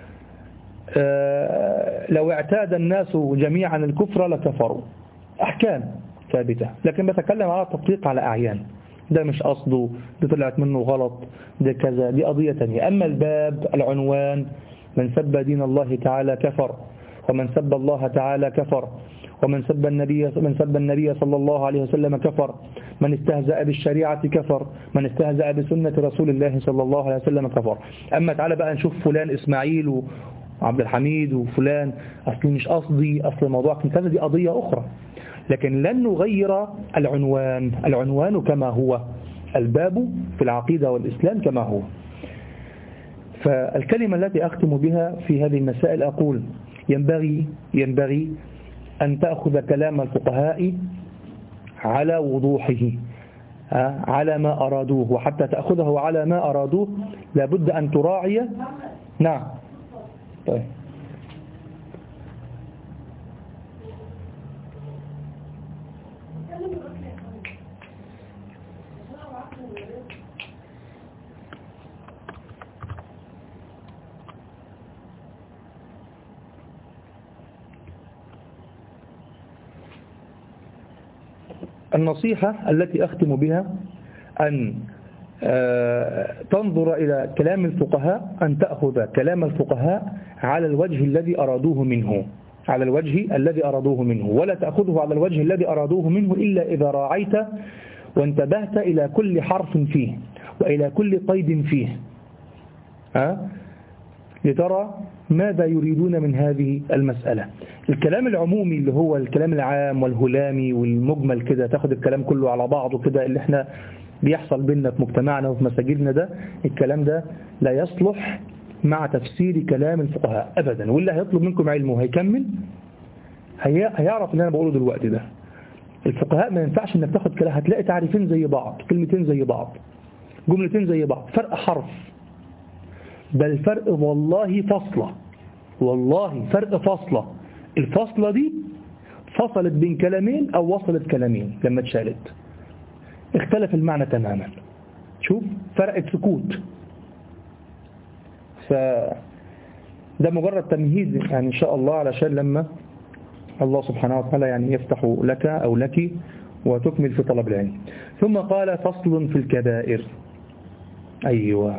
لو اعتاد الناس جميعا الكفر لكفروا، أحكام ثابتة، لكن بتكلم على التطبيق على أعيان، ده مش قصده، دي طلعت منه غلط، ده كذا، دي قضية تانية. أما الباب العنوان من سب دين الله تعالى كفر، ومن سب الله تعالى كفر، ومن سب النبي من سب النبي صلى الله عليه وسلم كفر، من استهزأ بالشريعة كفر، من استهزأ بسنة رسول الله صلى الله عليه وسلم كفر. أما تعالى بقى نشوف فلان إسماعيل وعبد الحميد وفلان، أصل مش قصدي، أصل الموضوع كذا، دي قضية أخرى، لكن لن نغير العنوان، العنوان كما هو، الباب في العقيدة والإسلام كما هو. فالكلمة التي أختم بها في هذه المسائل أقول ينبغي ينبغي أن تأخذ كلام الفقهاء على وضوحه، على ما أرادوه، وحتى تأخذه على ما أرادوه لابد أن تراعي. نعم طيب. النصيحة التي أختم بها أن تنظر إلى كلام الفقهاء، أن تأخذ كلام الفقهاء على الوجه الذي أرادوه منه، على الوجه الذي أرادوه منه، ولا تأخذه على الوجه الذي أرادوه منه إلا إذا راعيت وانتبهت إلى كل حرف فيه وإلى كل قيد فيه، ها؟ لترى ماذا يريدون من هذه المسألة. الكلام العمومي اللي هو الكلام العام والهلامي والمجمل كده، تاخد الكلام كله على بعضه كده، اللي احنا بيحصل بيننا في مجتمعنا وفي مساجدنا، ده الكلام ده لا يصلح مع تفسير كلام الفقهاء أبدا. واللي هيطلب منكم علمه هيكمل هي هيعرف اللي أنا بقوله دلوقتي ده. الفقهاء ما ينفعش انك تاخد كلام، هتلاقي تعريفين زي بعض، كلمتين زي بعض، جملتين زي بعض، فرق حرف، بل فرق والله فصلة، والله فرق فصلة. الفصلة دي فصلت بين كلامين أو وصلت كلامين، لما اتشالت اختلف المعنى تماما. شوف فرقت سكوت. فده مجرد تمهيد يعني إن شاء الله، علشان لما الله سبحانه وتعالى يعني يفتح لك أو لك وتكمل في طلب العلم. ثم قال فصل في الكبائر. أيوة،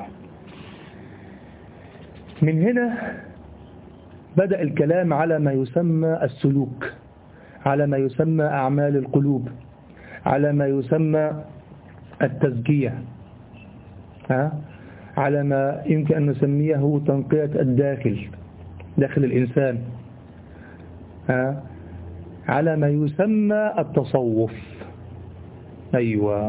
من هنا بدأ الكلام على ما يسمى السلوك، على ما يسمى أعمال القلوب، على ما يسمى التزكية، ها؟ على ما يمكن أن نسميه تنقية الداخل، داخل الإنسان، ها؟ على ما يسمى التصوف. أيوة،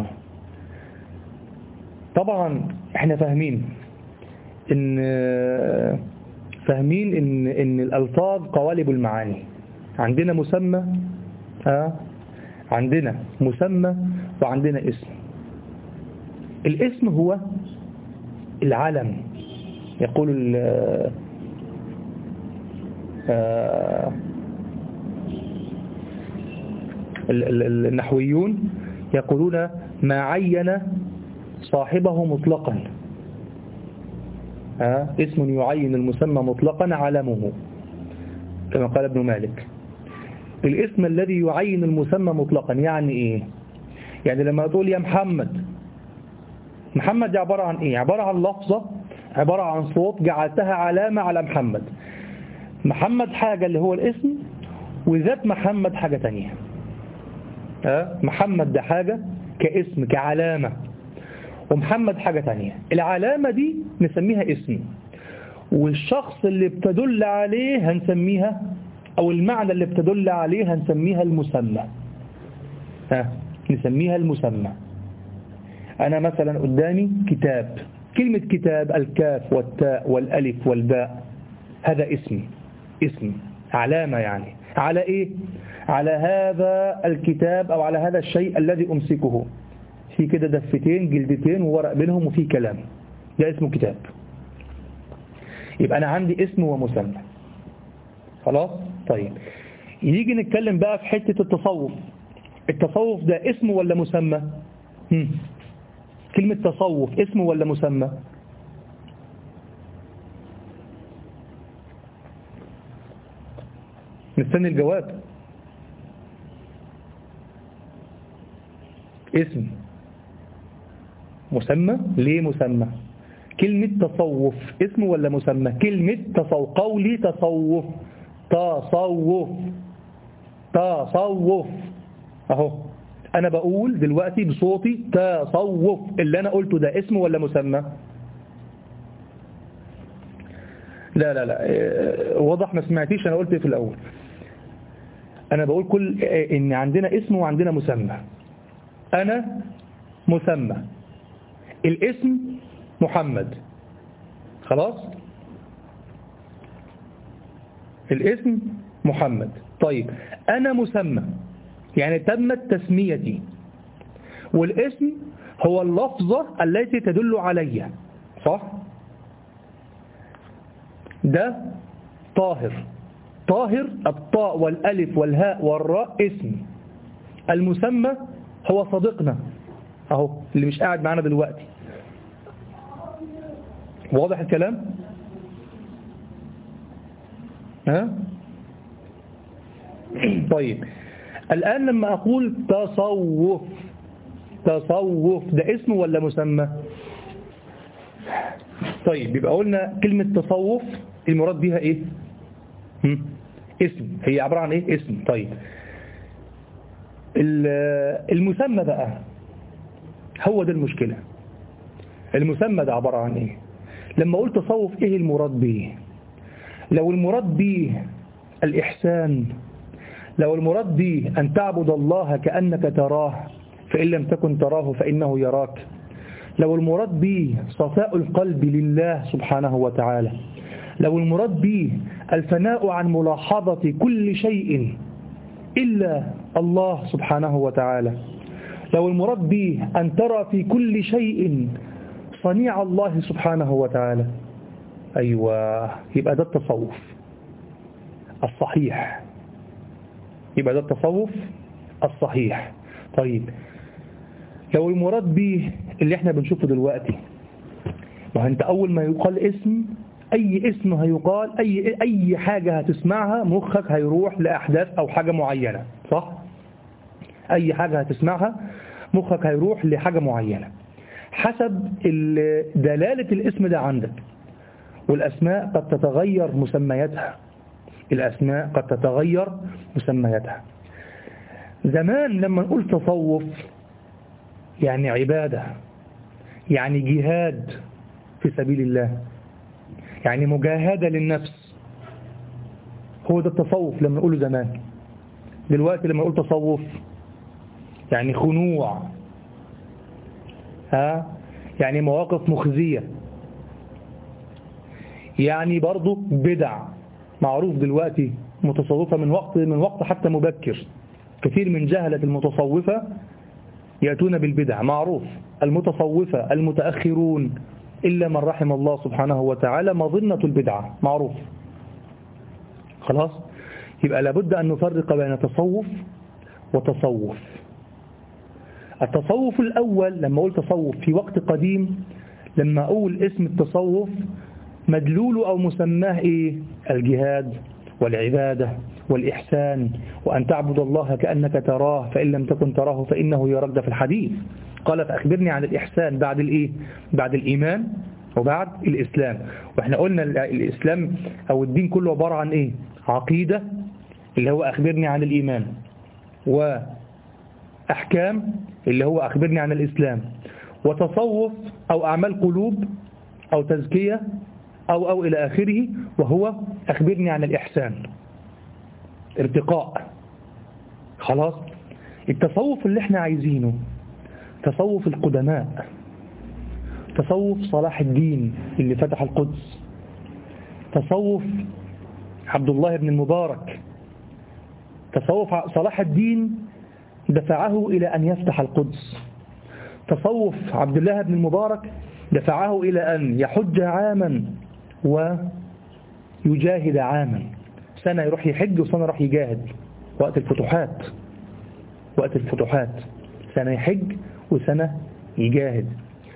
طبعا احنا فاهمين ان فاهمين ان ان الالفاظ قوالب المعاني. عندنا مسمى، ها؟ عندنا مسمى وعندنا اسم. الاسم هو العلم، يقول النحويون يقولون ما عين صاحبه مطلقا، ها؟ اسم يعين المسمى مطلقا علمه، كما قال ابن مالك. الاسم الذي يعين المسمى مطلقا يعني ايه؟ يعني لما تقول يا محمد، محمد دي عبارة عن ايه؟ عبارة عن لفظة، عبارة عن صوت جعلتها علامة على محمد. محمد حاجة اللي هو الاسم، وذات محمد حاجة تانية. ها؟ محمد ده حاجة كاسم كعلامة، ومحمد حاجة تانية. العلامة دي نسميها اسم، والشخص اللي بتدل عليه هنسميها، أو المعنى اللي بتدل عليه هنسميها المسمى. ها؟ نسميها المسمى. أنا مثلا قدامي كتاب، كلمة كتاب، الكاف والتاء والألف والباء، هذا اسم، اسم علامة. يعني على إيه؟ على هذا الكتاب أو على هذا الشيء الذي أمسكه، في كده دفتين جلدتين وورق بينهم وفي كلام، ده اسمه كتاب. يبقى أنا عندي اسم ومسمى. خلاص؟ طيب، يجي نتكلم بقى في حتة التصوف. التصوف ده اسم ولا مسمى؟ هم. كلمة تصوف اسم ولا مسمى؟ مستني الجواب. اسم. مسمى. ليه مسمى؟ كلمة تصوف اسم ولا مسمى؟ كلمة تصوف، قولي تصوف، تصوف تصوف اهو، انا بقول دلوقتي بصوتي تصوف، اللي انا قلته ده اسم ولا مسمى؟ لا لا لا واضح ما سمعتيش انا قلت ايه في الاول. انا بقول كل ان عندنا اسم وعندنا مسمى. انا مسمى، الاسم محمد، خلاص، الاسم محمد. طيب أنا مسمى يعني تمت تسميتي، والاسم هو اللفظة التي تدل علي، صح؟ ده طاهر. طاهر الطاء والألف والهاء والراء اسم. المسمى هو صديقنا اهو اللي مش قاعد معانا دلوقتي. واضح الكلام؟ ها؟ طيب الآن لما أقول تصوف، تصوف ده اسم ولا مسمى؟ طيب يبقى قلنا كلمة تصوف المراد بها ايه؟ هم؟ اسم. هي عبارة عن ايه؟ اسم. طيب المسمى بقى هو ده المشكلة. المسمى ده عبارة عن ايه؟ لما قلت تصوف ايه المراد به؟ لو المراد به الإحسان، لو المراد به أن تعبد الله كأنك تراه فإن لم تكن تراه فإنه يراك، لو المراد به صفاء القلب لله سبحانه وتعالى، لو المراد به الفناء عن ملاحظة كل شيء إلا الله سبحانه وتعالى، لو المراد به أن ترى في كل شيء صنيع الله سبحانه وتعالى، أيوة يبقى ده التصوف الصحيح، يبقى ده التصوف الصحيح. طيب لو المراد به اللي احنا بنشوفه دلوقتي، وانت أول ما يقال اسم، أي اسم هيقال، أي أي حاجة هتسمعها مخك هيروح لأحداث أو حاجة معينة، صح؟ أي حاجة هتسمعها مخك هيروح لحاجة معينة حسب دلالة الاسم ده عندك. والأسماء قد تتغير مسمياتها، الأسماء قد تتغير مسمياتها. زمان لما نقول تصوف يعني عبادة، يعني جهاد في سبيل الله، يعني مجاهدة للنفس، هو ده التصوف لما نقوله زمان. دلوقتي لما نقول تصوف يعني خنوع، ها، يعني مواقف مخزية، يعني برضو بدع. معروف دلوقتي متصوفة من وقت من وقت حتى مبكر، كثير من جهلة المتصوفة يأتون بالبدع. معروف المتصوفة المتأخرون إلا من رحم الله سبحانه وتعالى مظنة البدعة، معروف. خلاص، يبقى لابد أن نفرق بين تصوف وتصوف. التصوف الأول لما أقول تصوف في وقت قديم، لما أقول اسم التصوف مدلوله أو مسماه إيه؟ الجهاد والعبادة والإحسان، وأن تعبد الله كأنك تراه فإن لم تكن تراه فإنه يراك، ده في الحديث. قال فأخبرني عن الإحسان بعد الإيه؟ بعد الإيمان وبعد الإسلام. وإحنا قلنا الإسلام أو الدين كله عبارة عن إيه؟ عقيدة اللي هو أخبرني عن الإيمان، وأحكام اللي هو أخبرني عن الإسلام، وتصوف أو أعمال قلوب أو تزكية أو أو إلى آخره، وهو أخبرني عن الإحسان، ارتقاء. خلاص، التصوف اللي احنا عايزينه تصوف القدماء، تصوف صلاح الدين اللي فتح القدس، تصوف عبد الله بن المبارك. تصوف صلاح الدين دفعه إلى أن يفتح القدس، تصوف عبد الله بن المبارك دفعه إلى أن يحج عاما ويجاهد عاما، سنة يروح يحج وسنة يروح يجاهد وقت الفتوحات، وقت الفتوحات سنة يحج وسنة يجاهد.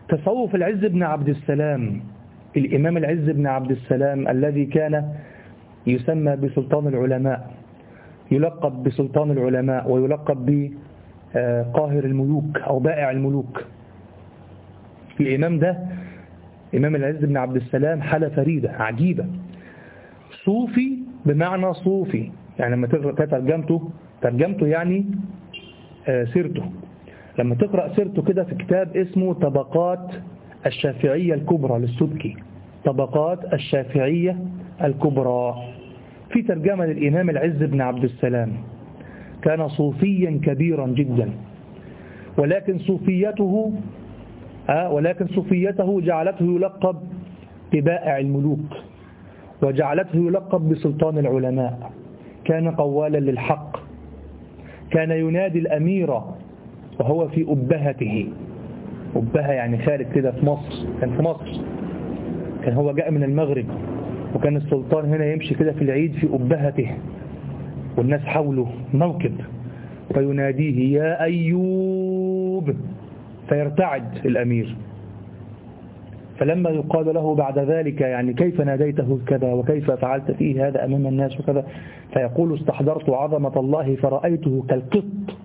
تصوف العز بن عبد السلام، الإمام العز بن عبد السلام الذي كان يسمى بسلطان العلماء، يلقب بسلطان العلماء ويلقب بقاهر الملوك أو بائع الملوك. الإمام ده إمام العز بن عبد السلام حالة فريدة عجيبة، صوفي بمعنى صوفي، يعني لما تقرأ ترجمته ترجمته يعني سيرته، لما تقرأ سيرته كده في كتاب اسمه طبقات الشافعية الكبرى للسبكي، طبقات الشافعية الكبرى، في ترجمة للإمام العز بن عبد السلام. كان صوفيا كبيرا جدا، ولكن صوفيته آه ولكن صوفيته جعلته يلقب ببائع الملوك، وجعلته يلقب بسلطان العلماء. كان قوالا للحق، كان ينادي الأمير وهو في أبهته، أبهة يعني خارج كده في مصر، كان في مصر، كان هو جاء من المغرب، وكان السلطان هنا يمشي كده في العيد في أبهته والناس حوله موكب، فيناديه يا أيوب، فيرتعد الأمير. فلما يقال له بعد ذلك يعني كيف ناديته كذا وكيف فعلت فيه هذا أمام الناس وكذا، فيقول استحضرت عظمة الله فرأيته كالقط،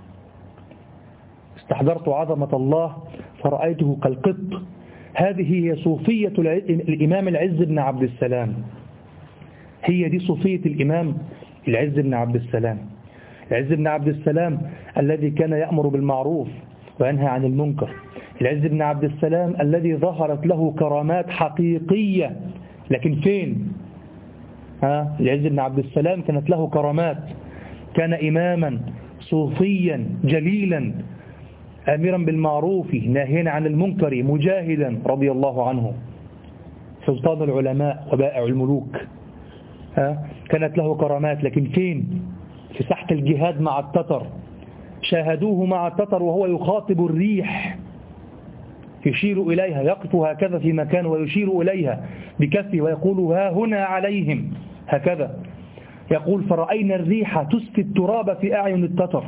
استحضرت عظمة الله فرأيته كالقط. هذه هي صوفية الإمام العز بن عبد السلام، هي دي صوفية الإمام العز بن عبد السلام. العز بن عبد السلام الذي كان يأمر بالمعروف وينهى عن المنكر، العز بن عبد السلام الذي ظهرت له كرامات حقيقية، لكن فين؟ ها؟ العز بن عبد السلام كانت له كرامات، كان إماما صوفيا جليلا آمرا بالمعروف ناهيا عن المنكر مجاهدا رضي الله عنه، سلطان العلماء وبائع الملوك. ها؟ كانت له كرامات، لكن فين؟ في ساحة الجهاد مع التتر، شاهدوه مع التتر وهو يخاطب الريح، يشير إليها، يقف هكذا في مكان ويشير إليها بكفه ويقول ها هنا عليهم هكذا، يقول فرأينا الريح تسقي التراب في أعين التتر،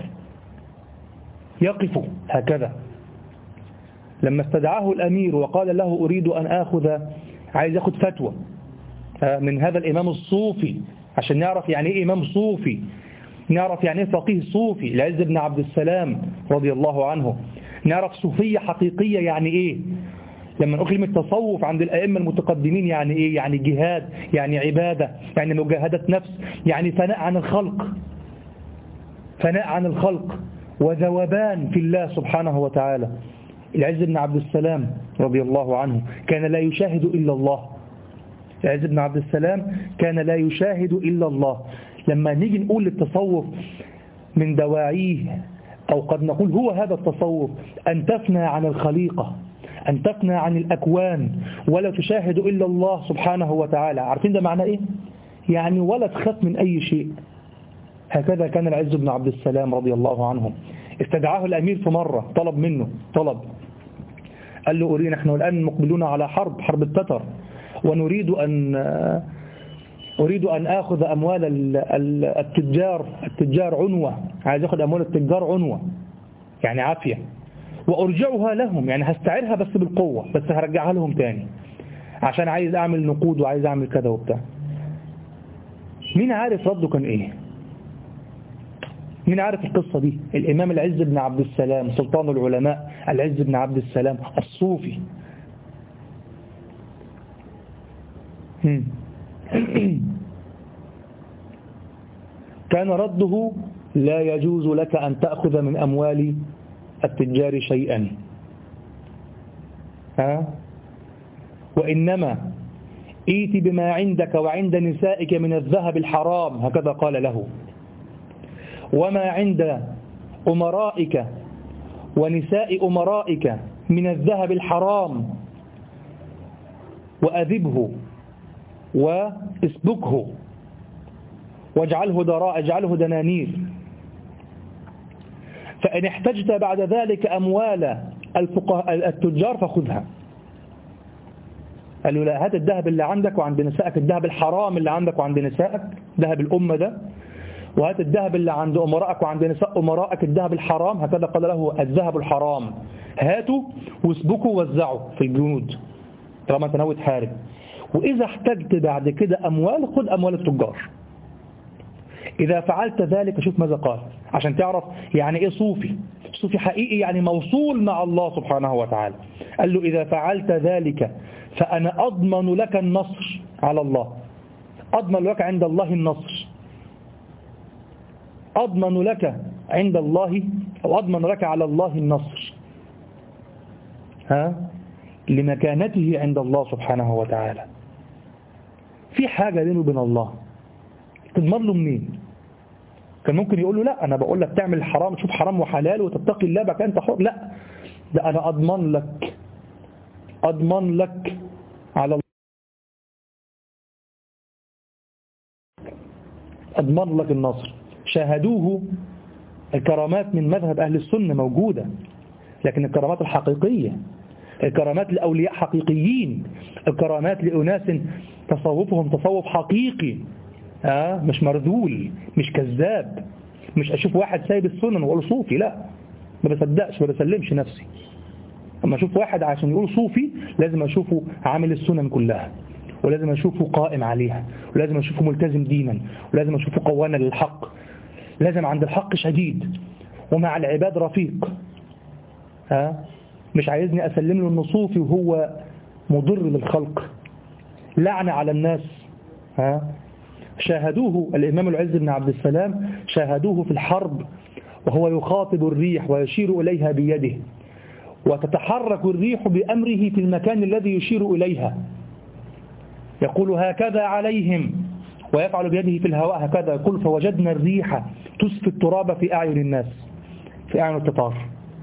يقف هكذا. لما استدعاه الأمير وقال له أريد أن أخذ، عايز أخذ فتوى من هذا الإمام الصوفي عشان نعرف يعني إيه إمام صوفي، نعرف يعني إيه فقيه صوفي العز بن عبد السلام رضي الله عنه، نعرف صوفية حقيقية يعني إيه. لما نقول كلمة تصوف عند الأئمة المتقدمين يعني إيه؟ يعني جهاد، يعني عبادة، يعني مجاهدة نفس، يعني فناء عن الخلق، فناء عن الخلق وذوبان في الله سبحانه وتعالى. العز بن عبد السلام رضي الله عنه كان لا يشاهد إلا الله، العز بن عبد السلام كان لا يشاهد إلا الله. لما نيجي نقول للتصوف من دواعيه، أو قد نقول هو هذا التصوف، أن تفنى عن الخليقة، أن تفنى عن الأكوان ولا تشاهد إلا الله سبحانه وتعالى. عارفين ده معنى إيه؟ يعني ولا تخاف من أي شيء. هكذا كان العز بن عبد السلام رضي الله عنه. استدعاه الأمير في مرة، طلب منه طلب، قال له أريد، نحن الآن مقبلون على حرب حرب التتر، ونريد أن أريد أن آخذ أموال التجار التجار عنوة، عايز أخذ أموال التجار عنوة يعني عافية، وأرجعها لهم، يعني هستعيرها بس بالقوة، بس هرجعها لهم تاني عشان عايز أعمل نقود وعايز أعمل كذا وبتاع. مين عارف رده كان إيه؟ مين عارف القصة دي؟ الإمام العز بن عبد السلام سلطان العلماء العز بن عبد السلام الصوفي. كان رده لا يجوز لك أن تأخذ من أموال التجار شيئا، ها؟ وإنما ائت بما عندك وعند نسائك من الذهب الحرام، هكذا قال له، وما عند أمرائك ونساء أمرائك من الذهب الحرام وأذبه واسبكه واجعله دراء اجعله دنانير، فإن احتجت بعد ذلك أموال الفقهاء التجار فخذها. قال له لا، هات الذهب اللي عندك وعند نسائك، الذهب الحرام اللي عندك وعند نسائك، ذهب الأمة ده، وهات الذهب اللي عند أمرائك وعند نساء أمرائك الذهب الحرام، هكذا قال له الذهب الحرام، هاتوا واسبكوا ووزعوا في الجنود طالما انت ناوي تحارب، وإذا احتجت بعد كده أموال خد أموال التجار. إذا فعلت ذلك شوف ماذا قال عشان تعرف يعني إيه صوفي. صوفي حقيقي يعني موصول مع الله سبحانه وتعالى. قال له إذا فعلت ذلك فأنا أضمن لك النصر على الله، أضمن لك عند الله النصر، أضمن لك عند الله أو أضمن لك على الله النصر، ها لمكانته عند الله سبحانه وتعالى. في حاجة بينه وبين الله تضمن له منين؟ كان ممكن يقول له لا أنا بقول لك تعمل الحرام تشوف حرام وحلال وتتقي الله بقى أنت حر. لا، ده أنا أضمن لك أضمن لك على الله، أضمن لك النصر. شاهدوه الكرامات من مذهب أهل السنة موجودة، لكن الكرامات الحقيقية، الكرامات لأولياء حقيقيين، الكرامات لأناس تصوفهم تصوف حقيقي، آه مش مرذول، مش كذاب، مش أشوف واحد سايب السنن وأقول صوفي، لا ما بصدقش ما بسلمش نفسي. أما أشوف واحد عشان يقول صوفي لازم أشوفه عامل السنن كلها، ولازم أشوفه قائم عليها، ولازم أشوفه ملتزم دينا، ولازم أشوفه قوانا للحق، لازم عند الحق شديد ومع العباد رفيق. ها مش عايزني أسلم له إنه صوفي وهو مضر للخلق، لعنة على الناس. ها شاهدوه الإمام العز بن عبد السلام، شاهدوه في الحرب وهو يخاطب الريح ويشير إليها بيده، وتتحرك الريح بأمره في المكان الذي يشير إليها، يقول هكذا عليهم ويفعل بيده في الهواء هكذا، يقول فوجدنا الريح تسفي التراب في أعين الناس، في أعين التتار.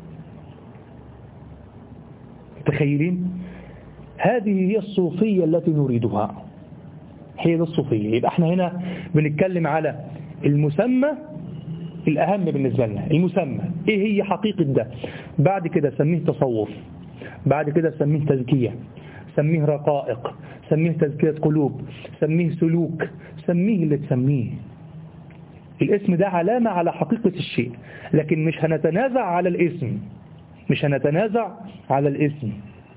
تخيلين؟ هذه هي الصوفية التي نريدها، هي دي الصوفية. يبقى احنا هنا بنتكلم على المسمى الأهم بالنسبة لنا، المسمى ايه هي حقيقة ده. بعد كده سميه تصوف، بعد كده سميه تزكية، سميه رقائق، سميه تزكية قلوب، سميه سلوك، سميه اللي تسميه. الاسم ده علامة على حقيقة الشيء، لكن مش هنتنازع على الاسم، مش هنتنازع على الاسم.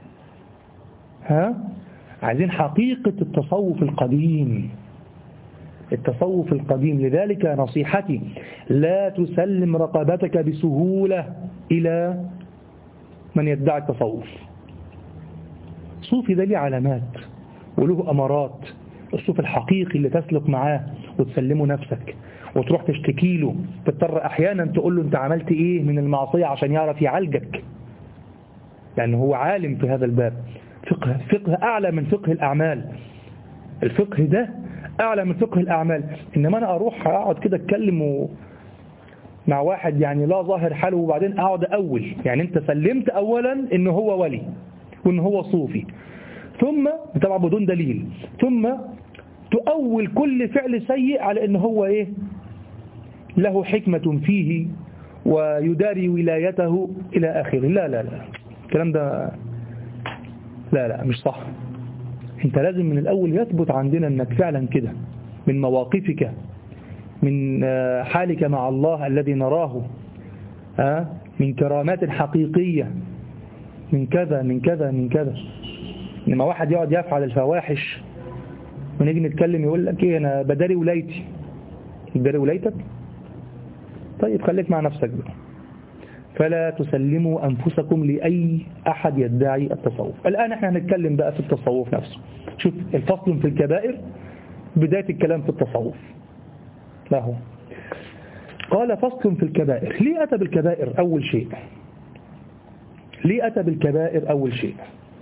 ها عايزين حقيقة التصوف القديم، التصوف القديم. لذلك نصيحتي لا تسلم رقبتك بسهولة إلى من يدعي التصوف. صوفي ده ليه علامات وله أمارات. الصوف الحقيقي اللي تسلك معاه وتسلمه نفسك وتروح تشتكي له، تضطر أحيانا تقول له أنت عملت إيه من المعصية عشان يعرف يعالجك، لأنه هو عالم في هذا الباب. فقه فقه أعلى من فقه الأعمال، الفقه ده أعلى من فقه الأعمال. إنما أنا أروح أقعد كده أتكلم مع واحد يعني لا ظاهر حاله وبعدين أقعد أول، يعني أنت سلمت أولا إنه هو ولي وإنه هو صوفي، ثم طبعا بدون دليل، ثم تؤول كل فعل سيء على إنه هو إيه له حكمة فيه ويداري ولايته إلى آخره. لا لا لا الكلام ده لا لا مش صح. انت لازم من الأول يثبت عندنا أنك فعلا كده، من مواقفك، من حالك مع الله الذي نراه، من كرامات حقيقية، من كذا من كذا من كذا. لما واحد يقعد يفعل الفواحش ونيجي نتكلم يقول لك ايه انا بداري ولايتي. بداري ولايتك؟ طيب خليك مع نفسك بقى. فلا تسلموا أنفسكم لأي أحد يدعي التصوف. الآن احنا هنتكلم بقى في التصوف نفسه. شوف الفصل في الكبائر، بداية الكلام في التصوف. لا هو قال فصل في الكبائر. ليه أتى بالكبائر أول شيء؟ ليه أتى بالكبائر أول شيء؟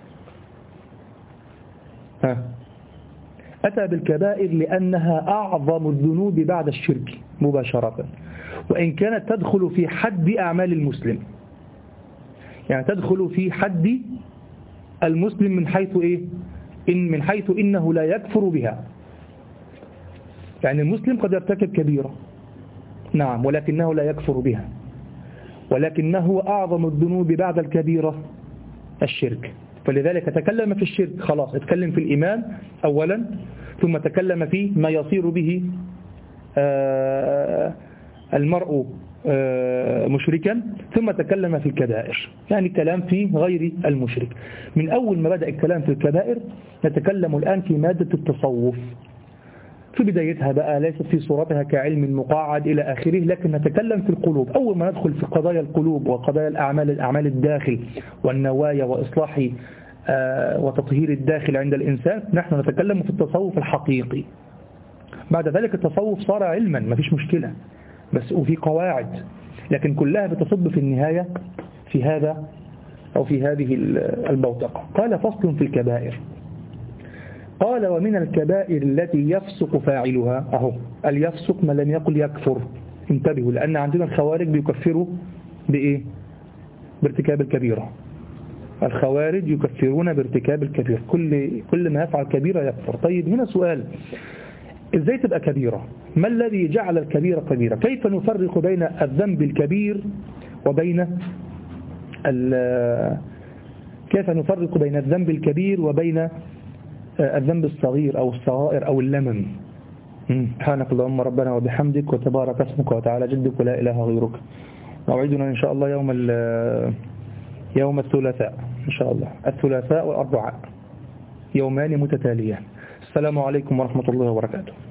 ها أتى بالكبائر لأنها أعظم الذنوب بعد الشرك مباشرة، وإن كانت تدخل في حد أعمال المسلم، يعني تدخل في حد المسلم من حيث إيه؟ إن من حيث إنه لا يكفر بها. يعني المسلم قد يرتكب كبيرة نعم، ولكنه لا يكفر بها، ولكنه أعظم الذنوب بعد الكبيرة الشرك. فلذلك تكلم في الشرك خلاص، اتكلم في الإيمان أولا، ثم تكلم في ما يصير به آه المرء مشركا ثم تكلم في الكبائر، يعني كلام في غير المشرك. من أول ما بدأ الكلام في الكبائر نتكلم الآن في مادة التصوف في بدايتها بقى، ليست في صورتها كعلم مقاعد إلى آخره، لكن نتكلم في القلوب. أول ما ندخل في قضايا القلوب وقضايا الأعمال الأعمال الداخل والنوايا وإصلاح وتطهير الداخل عند الإنسان، نحن نتكلم في التصوف الحقيقي. بعد ذلك التصوف صار علما، ما فيش مشكلة، بس وفي قواعد، لكن كلها بتصب في النهاية في هذا أو في هذه البوتقة. قال فصل في الكبائر. قال ومن الكبائر التي يفسق فاعلها، أهو اليفسق ما لم يقل يكفر، انتبهوا، لأن عندنا الخوارج بيكفروا بإيه؟ بارتكاب الكبيرة. الخوارج يكفرون بارتكاب الكبير، كل كل ما يفعل كبيرة يكفر. طيب هنا سؤال، إزاي تبقى كبيرة؟ ما الذي جعل الكبيرة كبيرة؟ كيف نفرق بين الذنب الكبير وبين كيف نفرق بين الذنب الكبير وبين الذنب الصغير أو الصغائر أو اللمم؟ سبحانك اللهم ربنا وبحمدك وتبارك اسمك وتعالى جدك ولا إله غيرك. موعدنا إن شاء الله يوم يوم الثلاثاء إن شاء الله، الثلاثاء والأربعاء، يومان متتاليان. السلام عليكم ورحمة الله وبركاته.